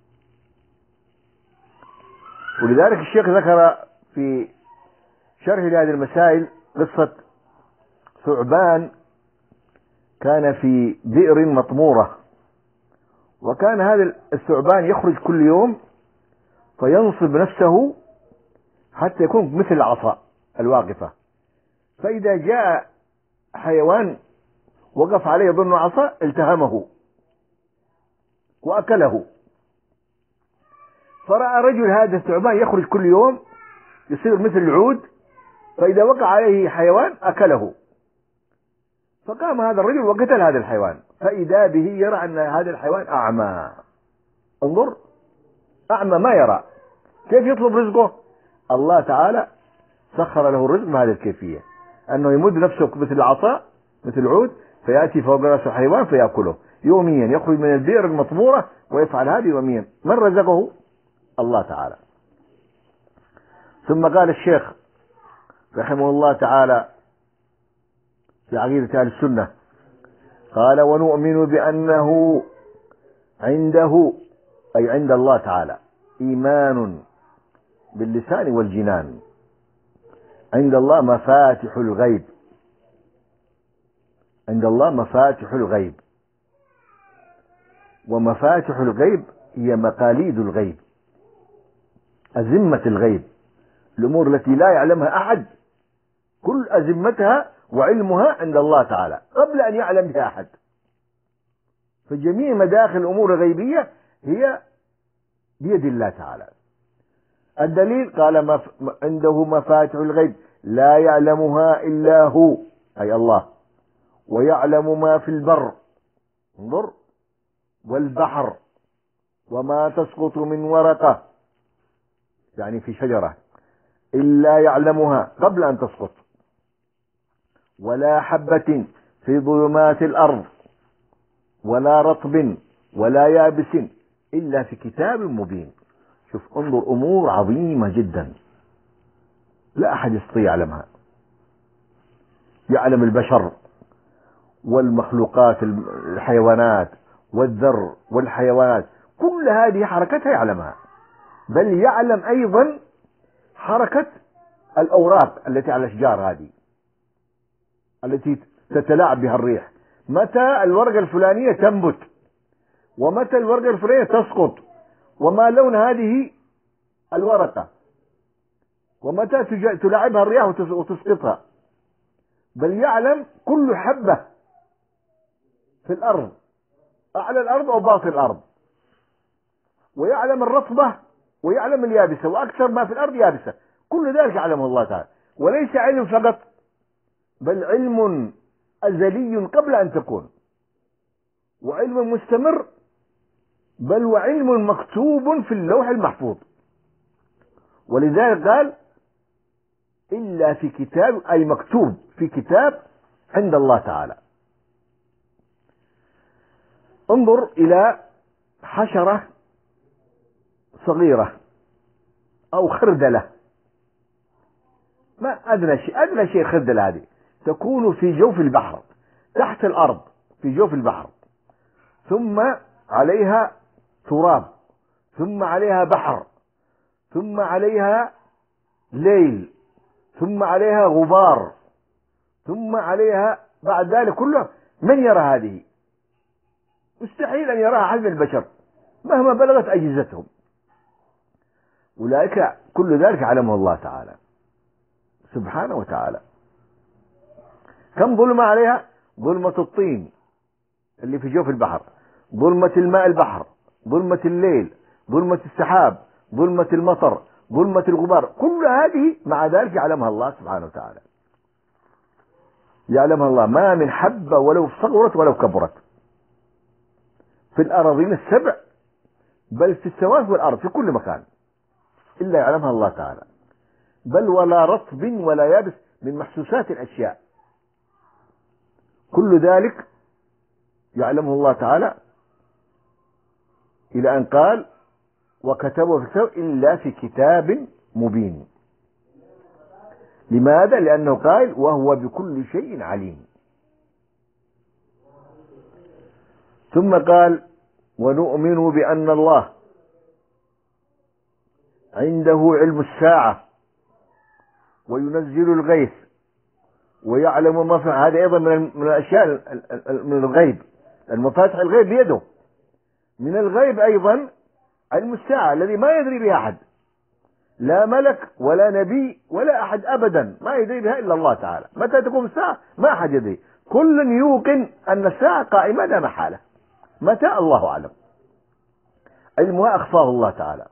ولذلك الشيخ ذكر في شرح لهذه المسائل قصة ثعبان كان في بئر مطمورة، وكان هذا الثعبان يخرج كل يوم فينصب نفسه حتى يكون مثل العصا الواقفة، فإذا جاء حيوان وقف عليه يظن عصا التهمه وأكله. فرأى رجل هذا الثعبان يخرج كل يوم يصير مثل العود، فإذا وقع عليه حيوان أكله، فقام هذا الرجل وقتل هذا الحيوان، فإذا به يرى أن هذا الحيوان أعمى. انظر، أعمى ما يرى، كيف يطلب رزقه؟ الله تعالى سخر له الرزق بهذه الكيفية، أنه يمد نفسه مثل العصا مثل العود، فيأتي فوق رأسه حيوان فيأكله يوميا، يخرج من البئر المطمورة ويفعل هذه يوميا. من رزقه؟ الله تعالى. ثم قال الشيخ رحمه الله تعالى في عقيدة أهل السنة، قال ونؤمن بأنه عنده، أي عند الله تعالى، إيمان باللسان والجنان. عند الله مفاتح الغيب، عند الله مفاتح الغيب، ومفاتح الغيب هي مقاليد الغيب، أزمة الغيب، الأمور التي لا يعلمها أحد، كل أزمتها وعلمها عند الله تعالى قبل أن يعلم بها أحد. فجميع مداخل الأمور الغيبية هي بيد الله تعالى. الدليل قال مف... عنده مفاتح الغيب لا يعلمها إلا هو، أي الله، ويعلم ما في البر، انظر، والبحر، وما تسقط من ورقة يعني في شجرة إلا يعلمها قبل أن تسقط، ولا حبة في ظلمات الأرض ولا رطب ولا يابس إلا في كتاب مبين. شوف انظر، أمور عظيمة جدا لا أحد يستطيع يعلمها. يعلم البشر والمخلوقات، الحيوانات والذر والحيوانات، كل هذه حركتها يعلمها. بل يعلم أيضا حركة الأوراق التي على الأشجار هذه التي تتلاعب بها الريح، متى الورقة الفلانية تنبت ومتى الورقة الفلانية تسقط، وما لون هذه الورقة، ومتى تلاعبها الرياح وتسقطها. بل يعلم كل حبة في الأرض، أعلى الأرض أو باطن الأرض، ويعلم الرطبة ويعلم اليابسة، وأكثر ما في الأرض يابسة. كل ذلك يعلمه الله تعالى. وليس علم فقط، بل علم أزلي قبل أن تكون، وعلم مستمر، بل وعلم مكتوب في اللوح المحفوظ. ولذلك قال إلا في كتاب، أي مكتوب في كتاب عند الله تعالى. انظر إلى حشرة صغيرة أو خردلة، ما أدنى شيء، أدنى شيء خردلة هذه تكون في جوف البحر، تحت الأرض في جوف البحر، ثم عليها تراب، ثم عليها بحر، ثم عليها ليل، ثم عليها غبار، ثم عليها بعد ذلك كله. من يرى هذه؟ مستحيل أن يراها أحد من البشر مهما بلغت أجهزتهم. أولئك كل ذلك علمه الله تعالى سبحانه وتعالى. كم ظلمة عليها؟ ظلمة الطين اللي في جوف البحر، ظلمة الماء البحر، ظلمة الليل، ظلمة السحاب، ظلمة المطر، ظلمة الغبار، كل هذه مع ذلك يعلمها الله سبحانه وتعالى. يعلمها الله ما من حبة ولو صغرت ولو كبرت في الأراضين السبع، بل في السماوات والأرض في كل مكان إلا يعلمها الله تعالى. بل ولا رطب ولا يابس من محسوسات الأشياء، كل ذلك يعلمه الله تعالى، إلى أن قال وكتبه في الكتاب إلا في كتاب مبين. لماذا؟ لأنه قال وهو بكل شيء عليم. ثم قال ونؤمن بأن الله عنده علم الساعة وينزل الغيث ويعلم ما في، هذا أيضا من الأشياء من الغيب، المفاتح الغيب بيده. من الغيب أيضا علم الساعة الذي ما يدري بها أحد، لا ملك ولا نبي ولا أحد أبدا، ما يدري بها إلا الله تعالى. متى تقوم الساعة ما أحد يدري، كل يوقن أن الساعة قائمة لا محالة. متى؟ الله أعلم، علمها أخفاه الله تعالى،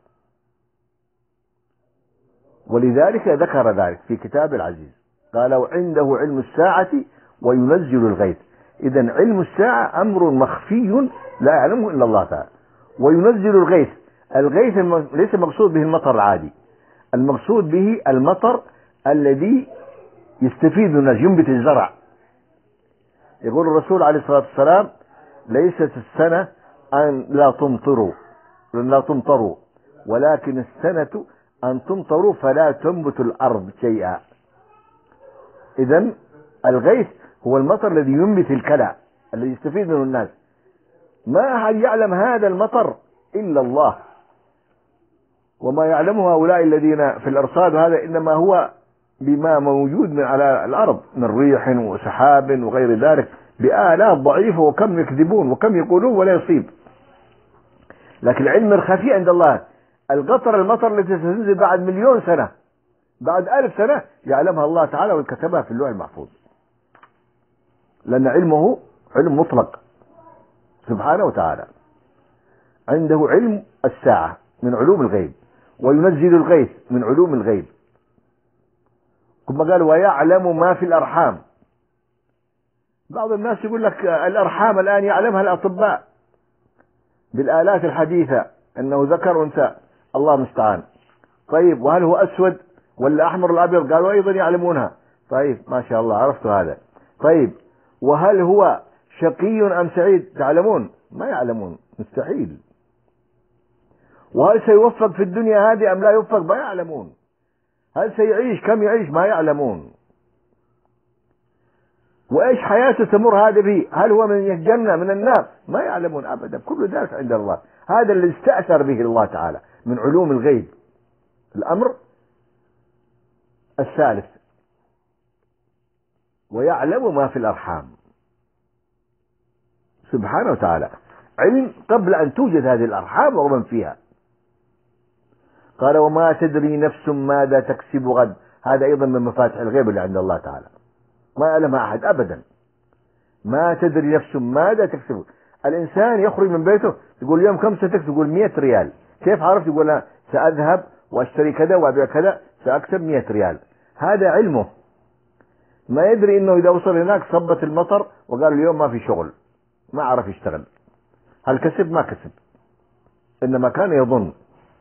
ولذلك ذكر ذلك في كتاب العزيز، قال وعنده علم الساعة وينزل الغيث. إذن علم الساعة أمر مخفي لا يعلمه إلا الله تعالى. وينزل الغيث، الغيث ليس مقصود به المطر العادي، المقصود به المطر الذي يستفيد الناس، ينبت الزرع. يقول الرسول عليه الصلاة والسلام ليست السنة أن لا تمطروا لا تمطروا ولكن السنة أن تمطروا فلا تنبت الأرض شيئا. إذن الغيث هو المطر الذي ينبت الكلى الذي يستفيد منه الناس. ما أحد يعلم هذا المطر إلا الله، وما يعلمه هؤلاء الذين في الأرصاد، هذا إنما هو بما موجود من على الأرض من ريح وسحاب وغير ذلك بآلات ضعيفة، وكم يكذبون وكم يقولون ولا يصيب. لكن العلم الخفي عند الله، القطر المطر التي ستنزل بعد مليون سنة، بعد ألف سنة، يعلمها الله تعالى وكتبها في اللوح المحفوظ، لأن علمه علم مطلق سبحانه وتعالى. عنده علم الساعة من علوم الغيب، وينزل الغيث من علوم الغيب. ثم قال ويعلم ما في الأرحام. بعض الناس يقول لك الأرحام الآن يعلمها الأطباء بالآلات الحديثة أنه ذكر وأنثى، الله المستعان. طيب وهل هو أسود ولا أحمر ولا أبيض؟ قالوا أيضا يعلمونها. طيب ما شاء الله عرفتوا هذا. طيب وهل هو شقي أم سعيد؟ تعلمون؟ ما يعلمون، مستحيل. وهل سيوفق في الدنيا هذه أم لا يوفق؟ ما يعلمون. هل سيعيش كم يعيش؟ ما يعلمون. وإيش حياته تمر هذه به؟ هل هو من الجنة من النار؟ ما يعلمون أبدا. كل ذلك عند الله. هذا اللي استأثر به الله تعالى من علوم الغيب. الأمر الثالث، ويعلم ما في الأرحام سبحانه وتعالى، علم قبل أن توجد هذه الأرحام ومن فيها. قال وما تدري نفس ماذا تكسب غد. هذا أيضا من مفاتح الغيب اللي عند الله تعالى، ما يعلمها أحد أبدا. ما تدري نفس ماذا تكسب. الإنسان يخرج من بيته يقول اليوم كم ستكسب؟ يقول مئة ريال. كيف عرفت؟ يقول لا سأذهب وأشتري كذا وأبيع كذا سأكسب مئة ريال. هذا علمه. ما يدري إنه إذا وصل هناك صبت المطر وقال اليوم ما في شغل، ما عرف يشتغل. هل كسب؟ ما كسب، إنما كان يظن.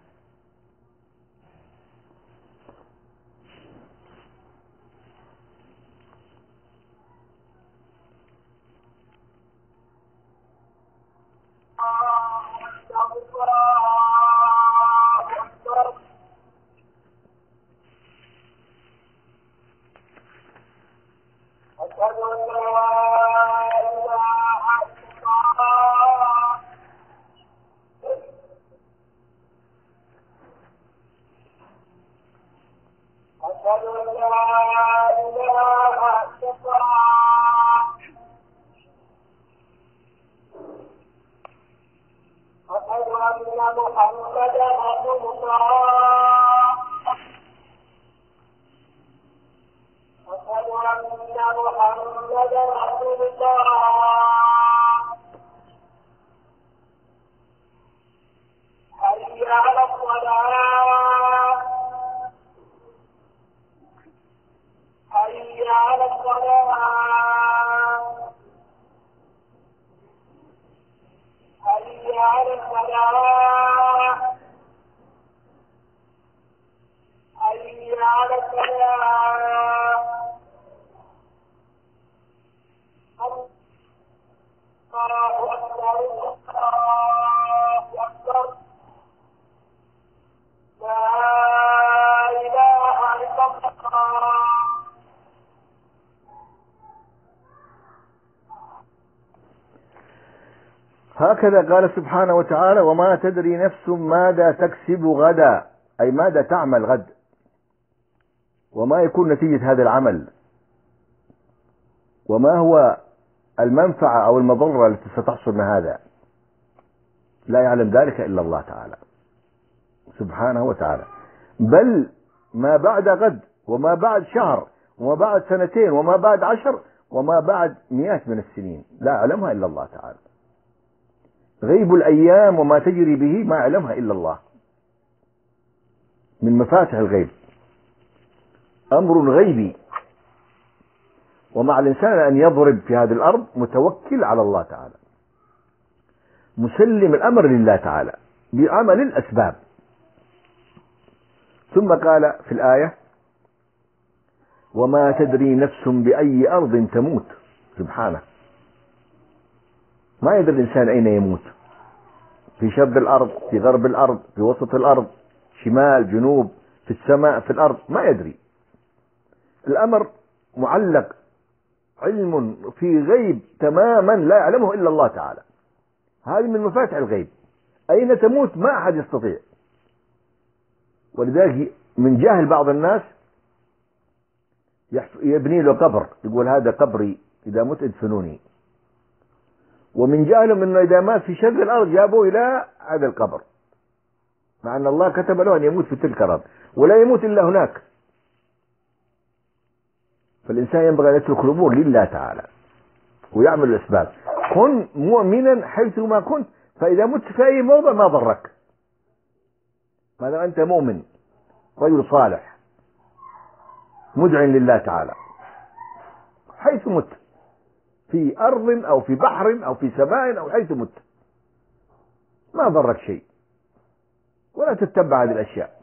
هكذا قال سبحانه وتعالى وما تدري نفس ماذا تكسب غدا، أي ماذا تعمل غد، وما يكون نتيجة هذا العمل، وما هو المنفعة أو المضرة التي ستحصل من هذا. لا يعلم ذلك إلا الله تعالى سبحانه وتعالى. بل ما بعد غد وما بعد شهر وما بعد سنتين وما بعد عشر وما بعد مئات من السنين لا يعلمها إلا الله تعالى. غيب الأيام وما تجري به ما يعلمها إلا الله، من مفاتح الغيب، أمر غيبي. ومع الإنسان أن يضرب في هذه الأرض متوكل على الله تعالى، مسلم الأمر لله تعالى بعمل الأسباب. ثم قال في الآية وما تدري نفس بأي أرض تموت. سبحانه، ما يدري الإنسان أين يموت، في شرق الأرض، في غرب الأرض، في وسط الأرض، شمال، جنوب، في السماء، في الأرض، ما يدري. الأمر معلق، علم في غيب تماما لا يعلمه إلا الله تعالى. هذه من مفاتح الغيب. أين تموت ما أحد يستطيع. ولذلك من جاهل بعض الناس يبني له قبر، يقول هذا قبري إذا مت ادفنوني. ومن جاهلهم أنه إذا مات في شرق الأرض جابوه إلى هذا القبر، مع أن الله كتب له أن يموت في تلك الأرض ولا يموت إلا هناك. فالإنسان ينبغي أن يترك الأمور لله تعالى ويعمل الأسباب. كن مؤمنا حيث ما كنت، فإذا مت في أي موضع ما ضرك، ما دام أنت مؤمن رجل صالح مدعن لله تعالى، حيث مت، في أرض أو في بحر أو في سماء أو حيث مت ما ضرك شيء. ولا تتبع هذه الأشياء.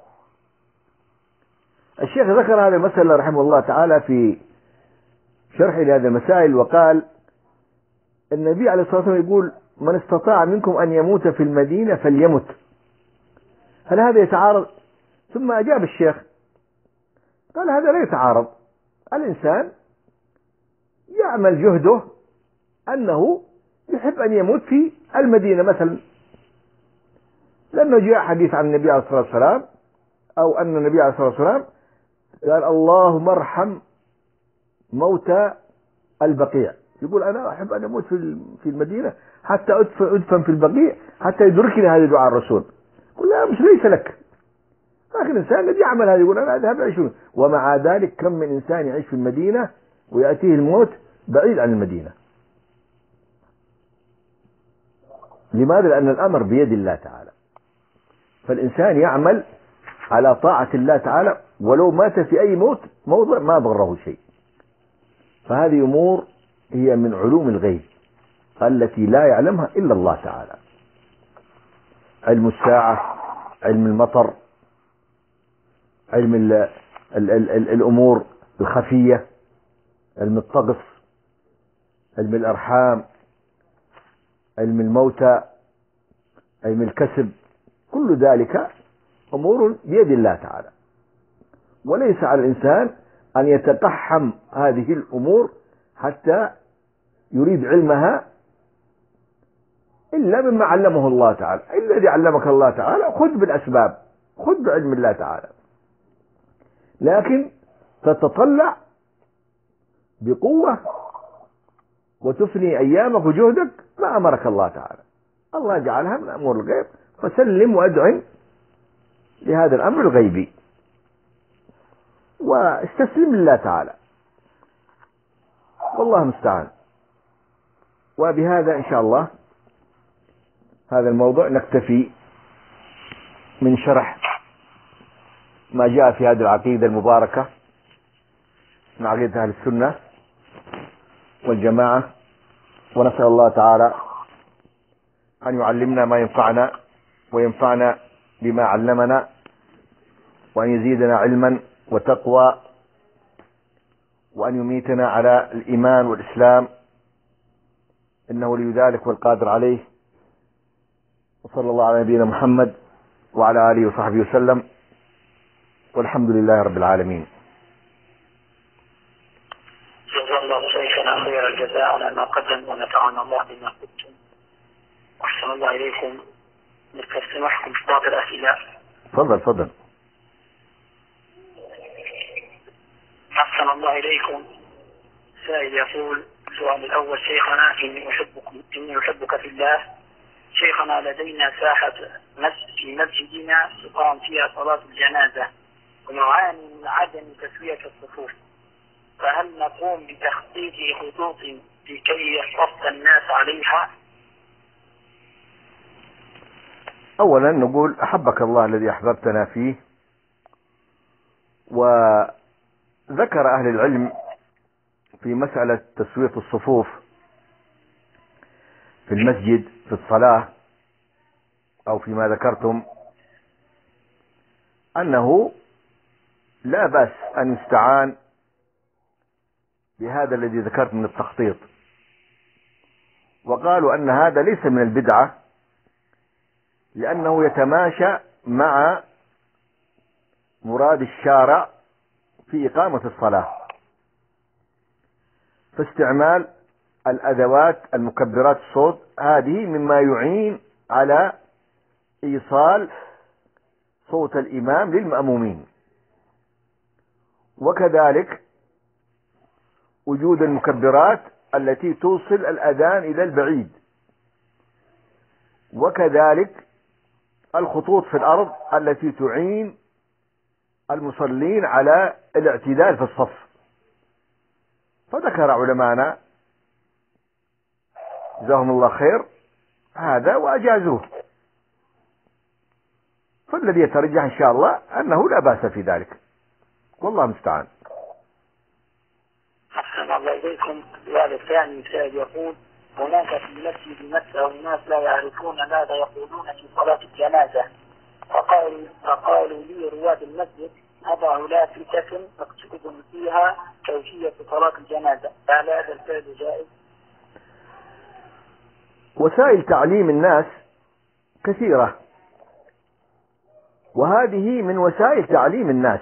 الشيخ ذكر هذه المسألة رحمه الله تعالى في شرح لهذه المسائل، وقال النبي عليه الصلاة والسلام يقول من استطاع منكم أن يموت في المدينة فليمت. هل هذا يتعارض؟ ثم أجاب الشيخ قال هذا لا يتعارض. الإنسان يعمل جهده أنه يحب أن يموت في المدينة مثلا، لأنه جاء حديث عن النبي عليه الصلاة والسلام أو أن النبي عليه الصلاة والسلام قال اللهم ارحم موتى البقيع. يقول أنا أحب أن أموت في المدينة حتى أدفن في البقيع حتى يدركني هذا دعاء الرسول. يقول لا، مش ليس لك. لكن الإنسان الذي يعمل هذا يقول أنا أذهب أعيش، ومع ذلك كم من إنسان يعيش في المدينة ويأتيه الموت بعيد عن المدينة. لماذا؟ لأن الأمر بيد الله تعالى، فالإنسان يعمل على طاعة الله تعالى ولو مات في أي موت موضع ما ضره شيء. فهذه أمور هي من علوم الغيب التي لا يعلمها إلا الله تعالى. علم الساعة، علم المطر، علم ال ال ال ال الأمور الخفية، علم الطقس، علم الأرحام، علم الموتى، علم الكسب، كل ذلك أمور بيد الله تعالى، وليس على الإنسان أن يتقحم هذه الأمور حتى يريد علمها إلا مما علمه الله تعالى. الذي علمك الله تعالى خذ بالأسباب، خذ بعلم الله تعالى، لكن تتطلع بقوة وتفني أيامك وجهدك ما أمرك الله تعالى. الله جعلها من أمور الغيب، فسلم وأدعم لهذا الأمر الغيبي واستسلم لله تعالى، والله المستعان. وبهذا إن شاء الله هذا الموضوع نكتفي من شرح ما جاء في هذه العقيدة المباركة من عقيدة أهل السنة والجماعة، ونسأل الله تعالى أن يعلمنا ما ينفعنا وينفعنا بما علمنا، وأن يزيدنا علما وتقوى، وأن يميتنا على الإيمان والإسلام، إنه ولي ذلك والقادر عليه. وصلى الله على نبينا محمد وعلى آله وصحبه وسلم، والحمد لله رب العالمين. جزا الله شيخنا خير الجزاء على ما قدم، ونفعنا الله بما قلتم، واحسن الله اليكم. نستسمحكم في بعض الاسئله. تفضل تفضل. احسن الله اليكم. سائل يقول: السؤال الاول شيخنا، اني احبكم اني احبك في الله. شيخنا لدينا ساحه مسجد في مسجدنا تقام فيها صلاه الجنازه، ونعاني من عدم تسويه الصفوف، فهل نقوم بتخطيط خطوط لكي يصف الناس عليها؟ أولا نقول أحبك الله الذي أحببتنا فيه. وذكر أهل العلم في مسألة تسوية الصفوف في المسجد في الصلاة أو فيما ذكرتم أنه لا بأس أن يستعان بهذا الذي ذكرت من التخطيط، وقالوا أن هذا ليس من البدعة لأنه يتماشى مع مراد الشارع في إقامة الصلاة. فاستعمال الأدوات المكبرات الصوت هذه مما يعين على إيصال صوت الإمام للمأمومين، وكذلك وجود المكبرات التي توصل الأذان إلى البعيد، وكذلك الخطوط في الأرض التي تعين المصلين على الاعتدال في الصف. فذكر علماءنا جزاهم الله خير هذا وأجازوه، فالذي يترجح إن شاء الله أنه لا بأس في ذلك، والله المستعان. أحسن الله إليكم. السؤال الثاني سائل يقول: هناك في المسجد مسألة الناس لا يعرفون ماذا يقولون في صلاة الجنازة، فقال فقالوا, فقالوا لي رواد المسجد أضع لافتة مكتوب فيها كيفية صلاة الجنازة، فهل هذا الفعل جائز؟ وسائل تعليم الناس كثيرة، وهذه من وسائل تعليم الناس،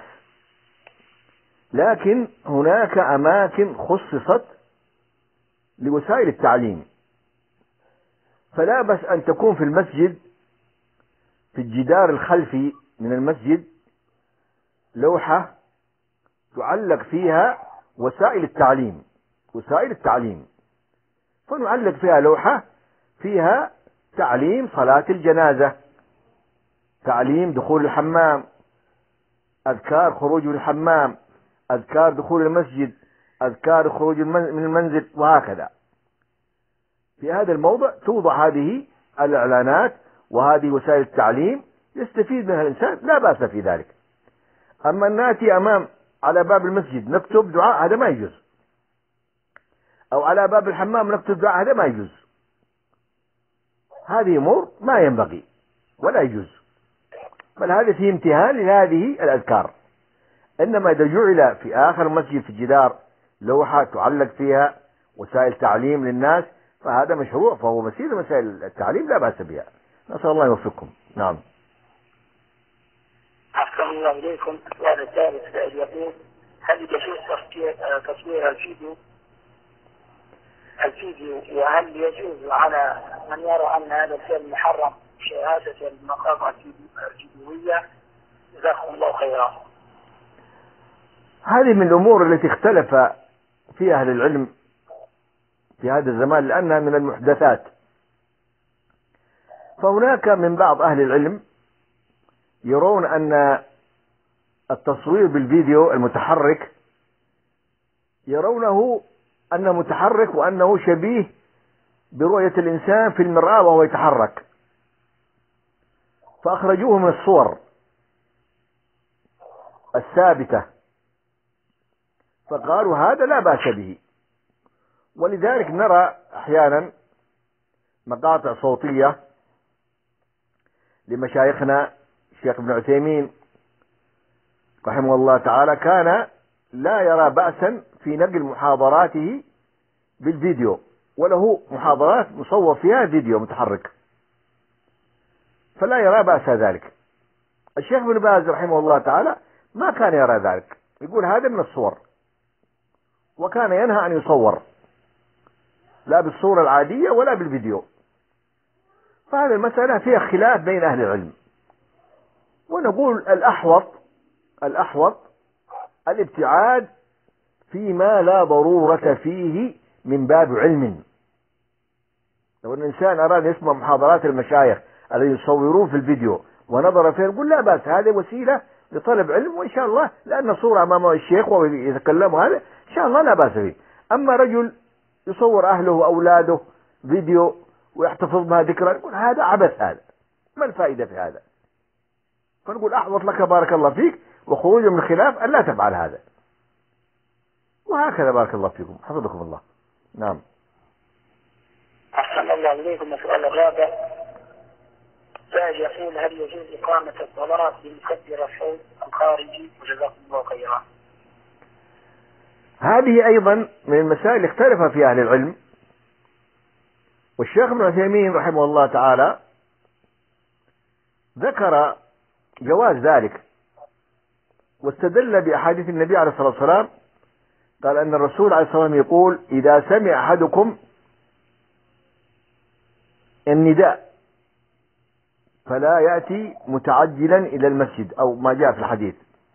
لكن هناك أماكن خصصت لوسائل التعليم، فلا بس أن تكون في المسجد في الجدار الخلفي من المسجد لوحة تعلق فيها وسائل التعليم وسائل التعليم فنعلق فيها لوحة فيها تعليم صلاة الجنازة، تعليم دخول الحمام، أذكار خروج من الحمام، أذكار دخول المسجد، أذكار خروج من المنزل، وهكذا. في هذا الموضع توضع هذه الإعلانات وهذه وسائل التعليم يستفيد منها الإنسان، لا بأس في ذلك. أما أن نأتي أمام على باب المسجد نكتب دعاء، هذا ما يجوز، أو على باب الحمام نكتب دعاء، هذا ما يجوز. هذه أمور ما ينبغي ولا يجوز، بل هذا فيه امتهان لهذه الأذكار. إنما إذا جعل في آخر المسجد في الجدار لوحة تعلق فيها وسائل تعليم للناس فهذا مشروع، فهو مسير مسائل التعليم لا بأس بها. نسأل الله يوفقكم. نعم. أحسن الله إليكم. السؤال الثالث يقول: هل يجوز تصوير الفيديو الفيديو وهل يجوز على من يرى أن هذا الفعل محرم شهادة المقاطع الفيديوية؟ جزاكم الله خيرا. هذه من الأمور التي اختلف فيها أهل العلم في هذا الزمان لأنها من المحدثات. فهناك من بعض أهل العلم يرون أن التصوير بالفيديو المتحرك يرونه أنه متحرك وأنه شبيه برؤية الإنسان في المرآة وهو يتحرك، فأخرجوه من الصور الثابتة، فقالوا هذا لا بأس به. ولذلك نرى أحيانا مقاطع صوتية لمشايخنا الشيخ ابن عثيمين رحمه الله تعالى، كان لا يرى بأسا في نقل محاضراته بالفيديو، وله محاضرات مصور فيها فيديو متحرك، فلا يرى بأس ذلك. الشيخ ابن باز رحمه الله تعالى ما كان يرى ذلك، يقول هذا من الصور، وكان ينهى أن يصور لا بالصورة العادية ولا بالفيديو. فهذه المسألة فيها خلاف بين أهل العلم، ونقول الأحوط الأحوط الابتعاد فيما لا ضرورة فيه من باب علم. لو أن الإنسان أراد يسمع محاضرات المشايخ الذين يصورون في الفيديو ونظر فيه نقول لا بأس، هذه وسيلة لطلب علم، وإن شاء الله لأن صورة أمام الشيخ ويتكلم هذا إن شاء الله لا بأس فيه. أما رجل يصور أهله وأولاده فيديو ويحتفظ بها ذكرى نقول هذا عبث، هذا ما الفائدة في هذا؟ فنقول أحوط لك بارك الله فيك وخروج من الخلاف أن لا تفعل هذا، وهكذا. بارك الله فيكم، حفظكم الله. نعم. أحسن الله إليكم. السؤال الرابع سائل يقول: هل يجوز إقامة الصلاة بمكبر الصوت الخارجي؟ وجزاكم الله خيرا. هذه أيضا من المسائل اختلف فيها أهل العلم، والشيخ ابن عثيمين رحمه الله تعالى ذكر جواز ذلك، واستدل بأحاديث النبي عليه الصلاة والسلام، قال أن الرسول عليه الصلاة والسلام يقول: إذا سمع أحدكم النداء فلا يأتي متعجلا إلى المسجد، أو ما جاء في الحديث،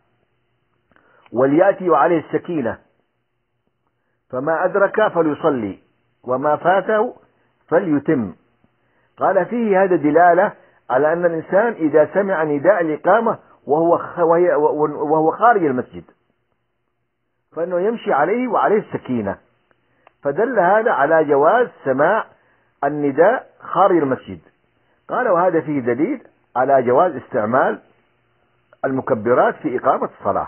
وليأتي وعليه السكينة، فما أدرك فليصلي وما فاته فليتم. قال فيه هذا دلالة على أن الإنسان إذا سمع نداء الإقامة وهو وهو خارج المسجد فإنه يمشي عليه وعليه السكينة، فدل هذا على جواز سماع النداء خارج المسجد. قال وهذا فيه دليل على جواز استعمال المكبرات في إقامة الصلاة.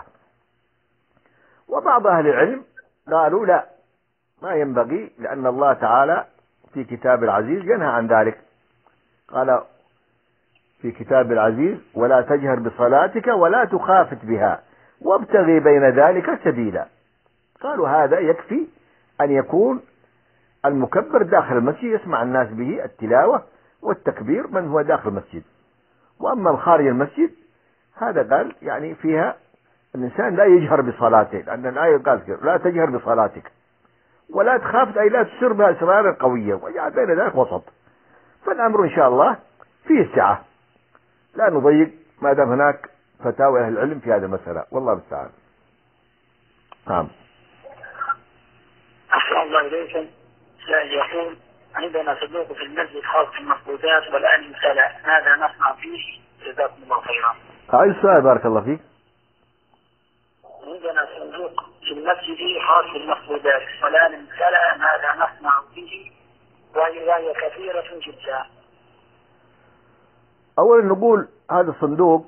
وبعض أهل العلم قالوا لا، ما ينبغي، لأن الله تعالى في كتاب العزيز ينهى عن ذلك. قال في كتاب العزيز: ولا تجهر بصلاتك ولا تخافت بها وابتغي بين ذلك سبيلا. قالوا هذا يكفي أن يكون المكبر داخل المسجد يسمع الناس به التلاوة والتكبير من هو داخل المسجد. وأما خارج المسجد هذا قال يعني فيها الإنسان لا يجهر بصلاته، لأن الآية قال لا تجهر بصلاتك ولا تخافت، أي لا تسر بها إسرارا قوية، وجعل بين ذلك وسط. فالأمر إن شاء الله فيه سعة، لا نضيق ما دام هناك فتاوى أهل العلم في هذه المسألة، والله المستعان. نعم. أحسن الله إليكم. سائل يقول: عندنا صندوق في المسجد خاص بالمخبوزات والآن امتلأ، ماذا نصنع فيه؟ جزاكم الله خيرا. أي السؤال بارك الله فيك. عندنا صندوق في المسجد خاص بالمخبوزات والآن امتلأ، ماذا نصنع فيه؟ وهي كثيرة جدا. أولا نقول هذا الصندوق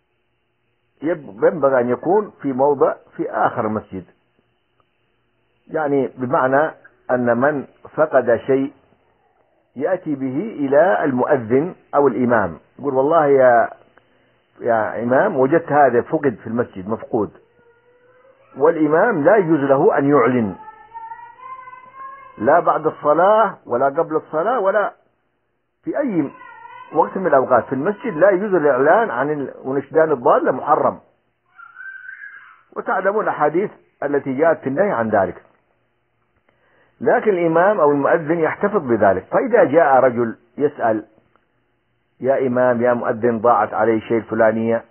ينبغي أن يكون في موضع في آخر المسجد، يعني بمعنى أن من فقد شيء يأتي به إلى المؤذن أو الإمام، يقول والله يا يا إمام وجدت هذا فقد في المسجد مفقود، والإمام لا يجوز له أن يعلن لا بعد الصلاة ولا قبل الصلاة ولا في أي وقت من الأوقات في المسجد، لا يجوز الإعلان عن ونشدان الضالة محرم، وتعلمون الأحاديث التي جاءت في النهي عن ذلك. لكن الإمام أو المؤذن يحتفظ بذلك، فإذا جاء رجل يسأل: يا إمام يا مؤذن ضاعت علي شيء الفلانية،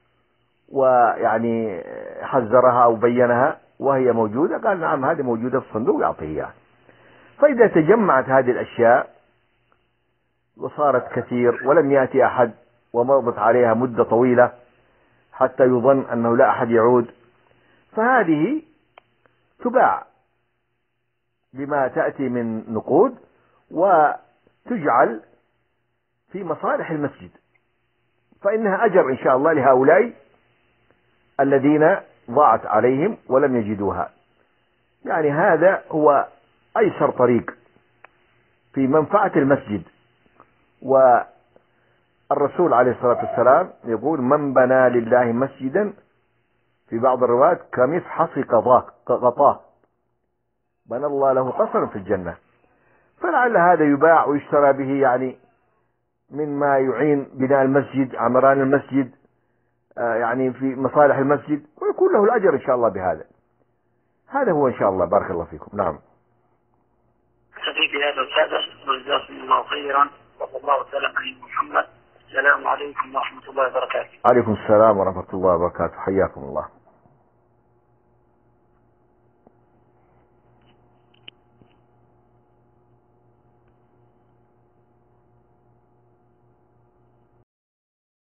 ويعني حذرها أو بينها وهي موجودة، قال نعم هذه موجودة في الصندوق يعطيه إياها. فإذا تجمعت هذه الأشياء وصارت كثير ولم يأتي أحد ومضت عليها مدة طويلة حتى يظن أنه لا أحد يعود، فهذه تباع بما تأتي من نقود وتجعل في مصالح المسجد، فإنها أجر إن شاء الله لهؤلاء الذين ضاعت عليهم ولم يجدوها. يعني هذا هو أيسر طريق في منفعة المسجد. والرسول عليه الصلاة والسلام يقول: من بنى لله مسجدا، في بعض الروايات كمفحص غطاه بنى الله له قصرا في الجنة. فلعل هذا يباع ويشترى به، يعني مما يعين بناء المسجد، عمران المسجد، آه يعني في مصالح المسجد، ويكون له الأجر إن شاء الله بهذا. هذا هو إن شاء الله. بارك الله فيكم. نعم. أكتفي بهذا القدر وجزاكم الله خيرا، وصلى الله وسلم على محمد. السلام عليكم ورحمة الله وبركاته. عليكم السلام ورحمة الله وبركاته. حياكم الله.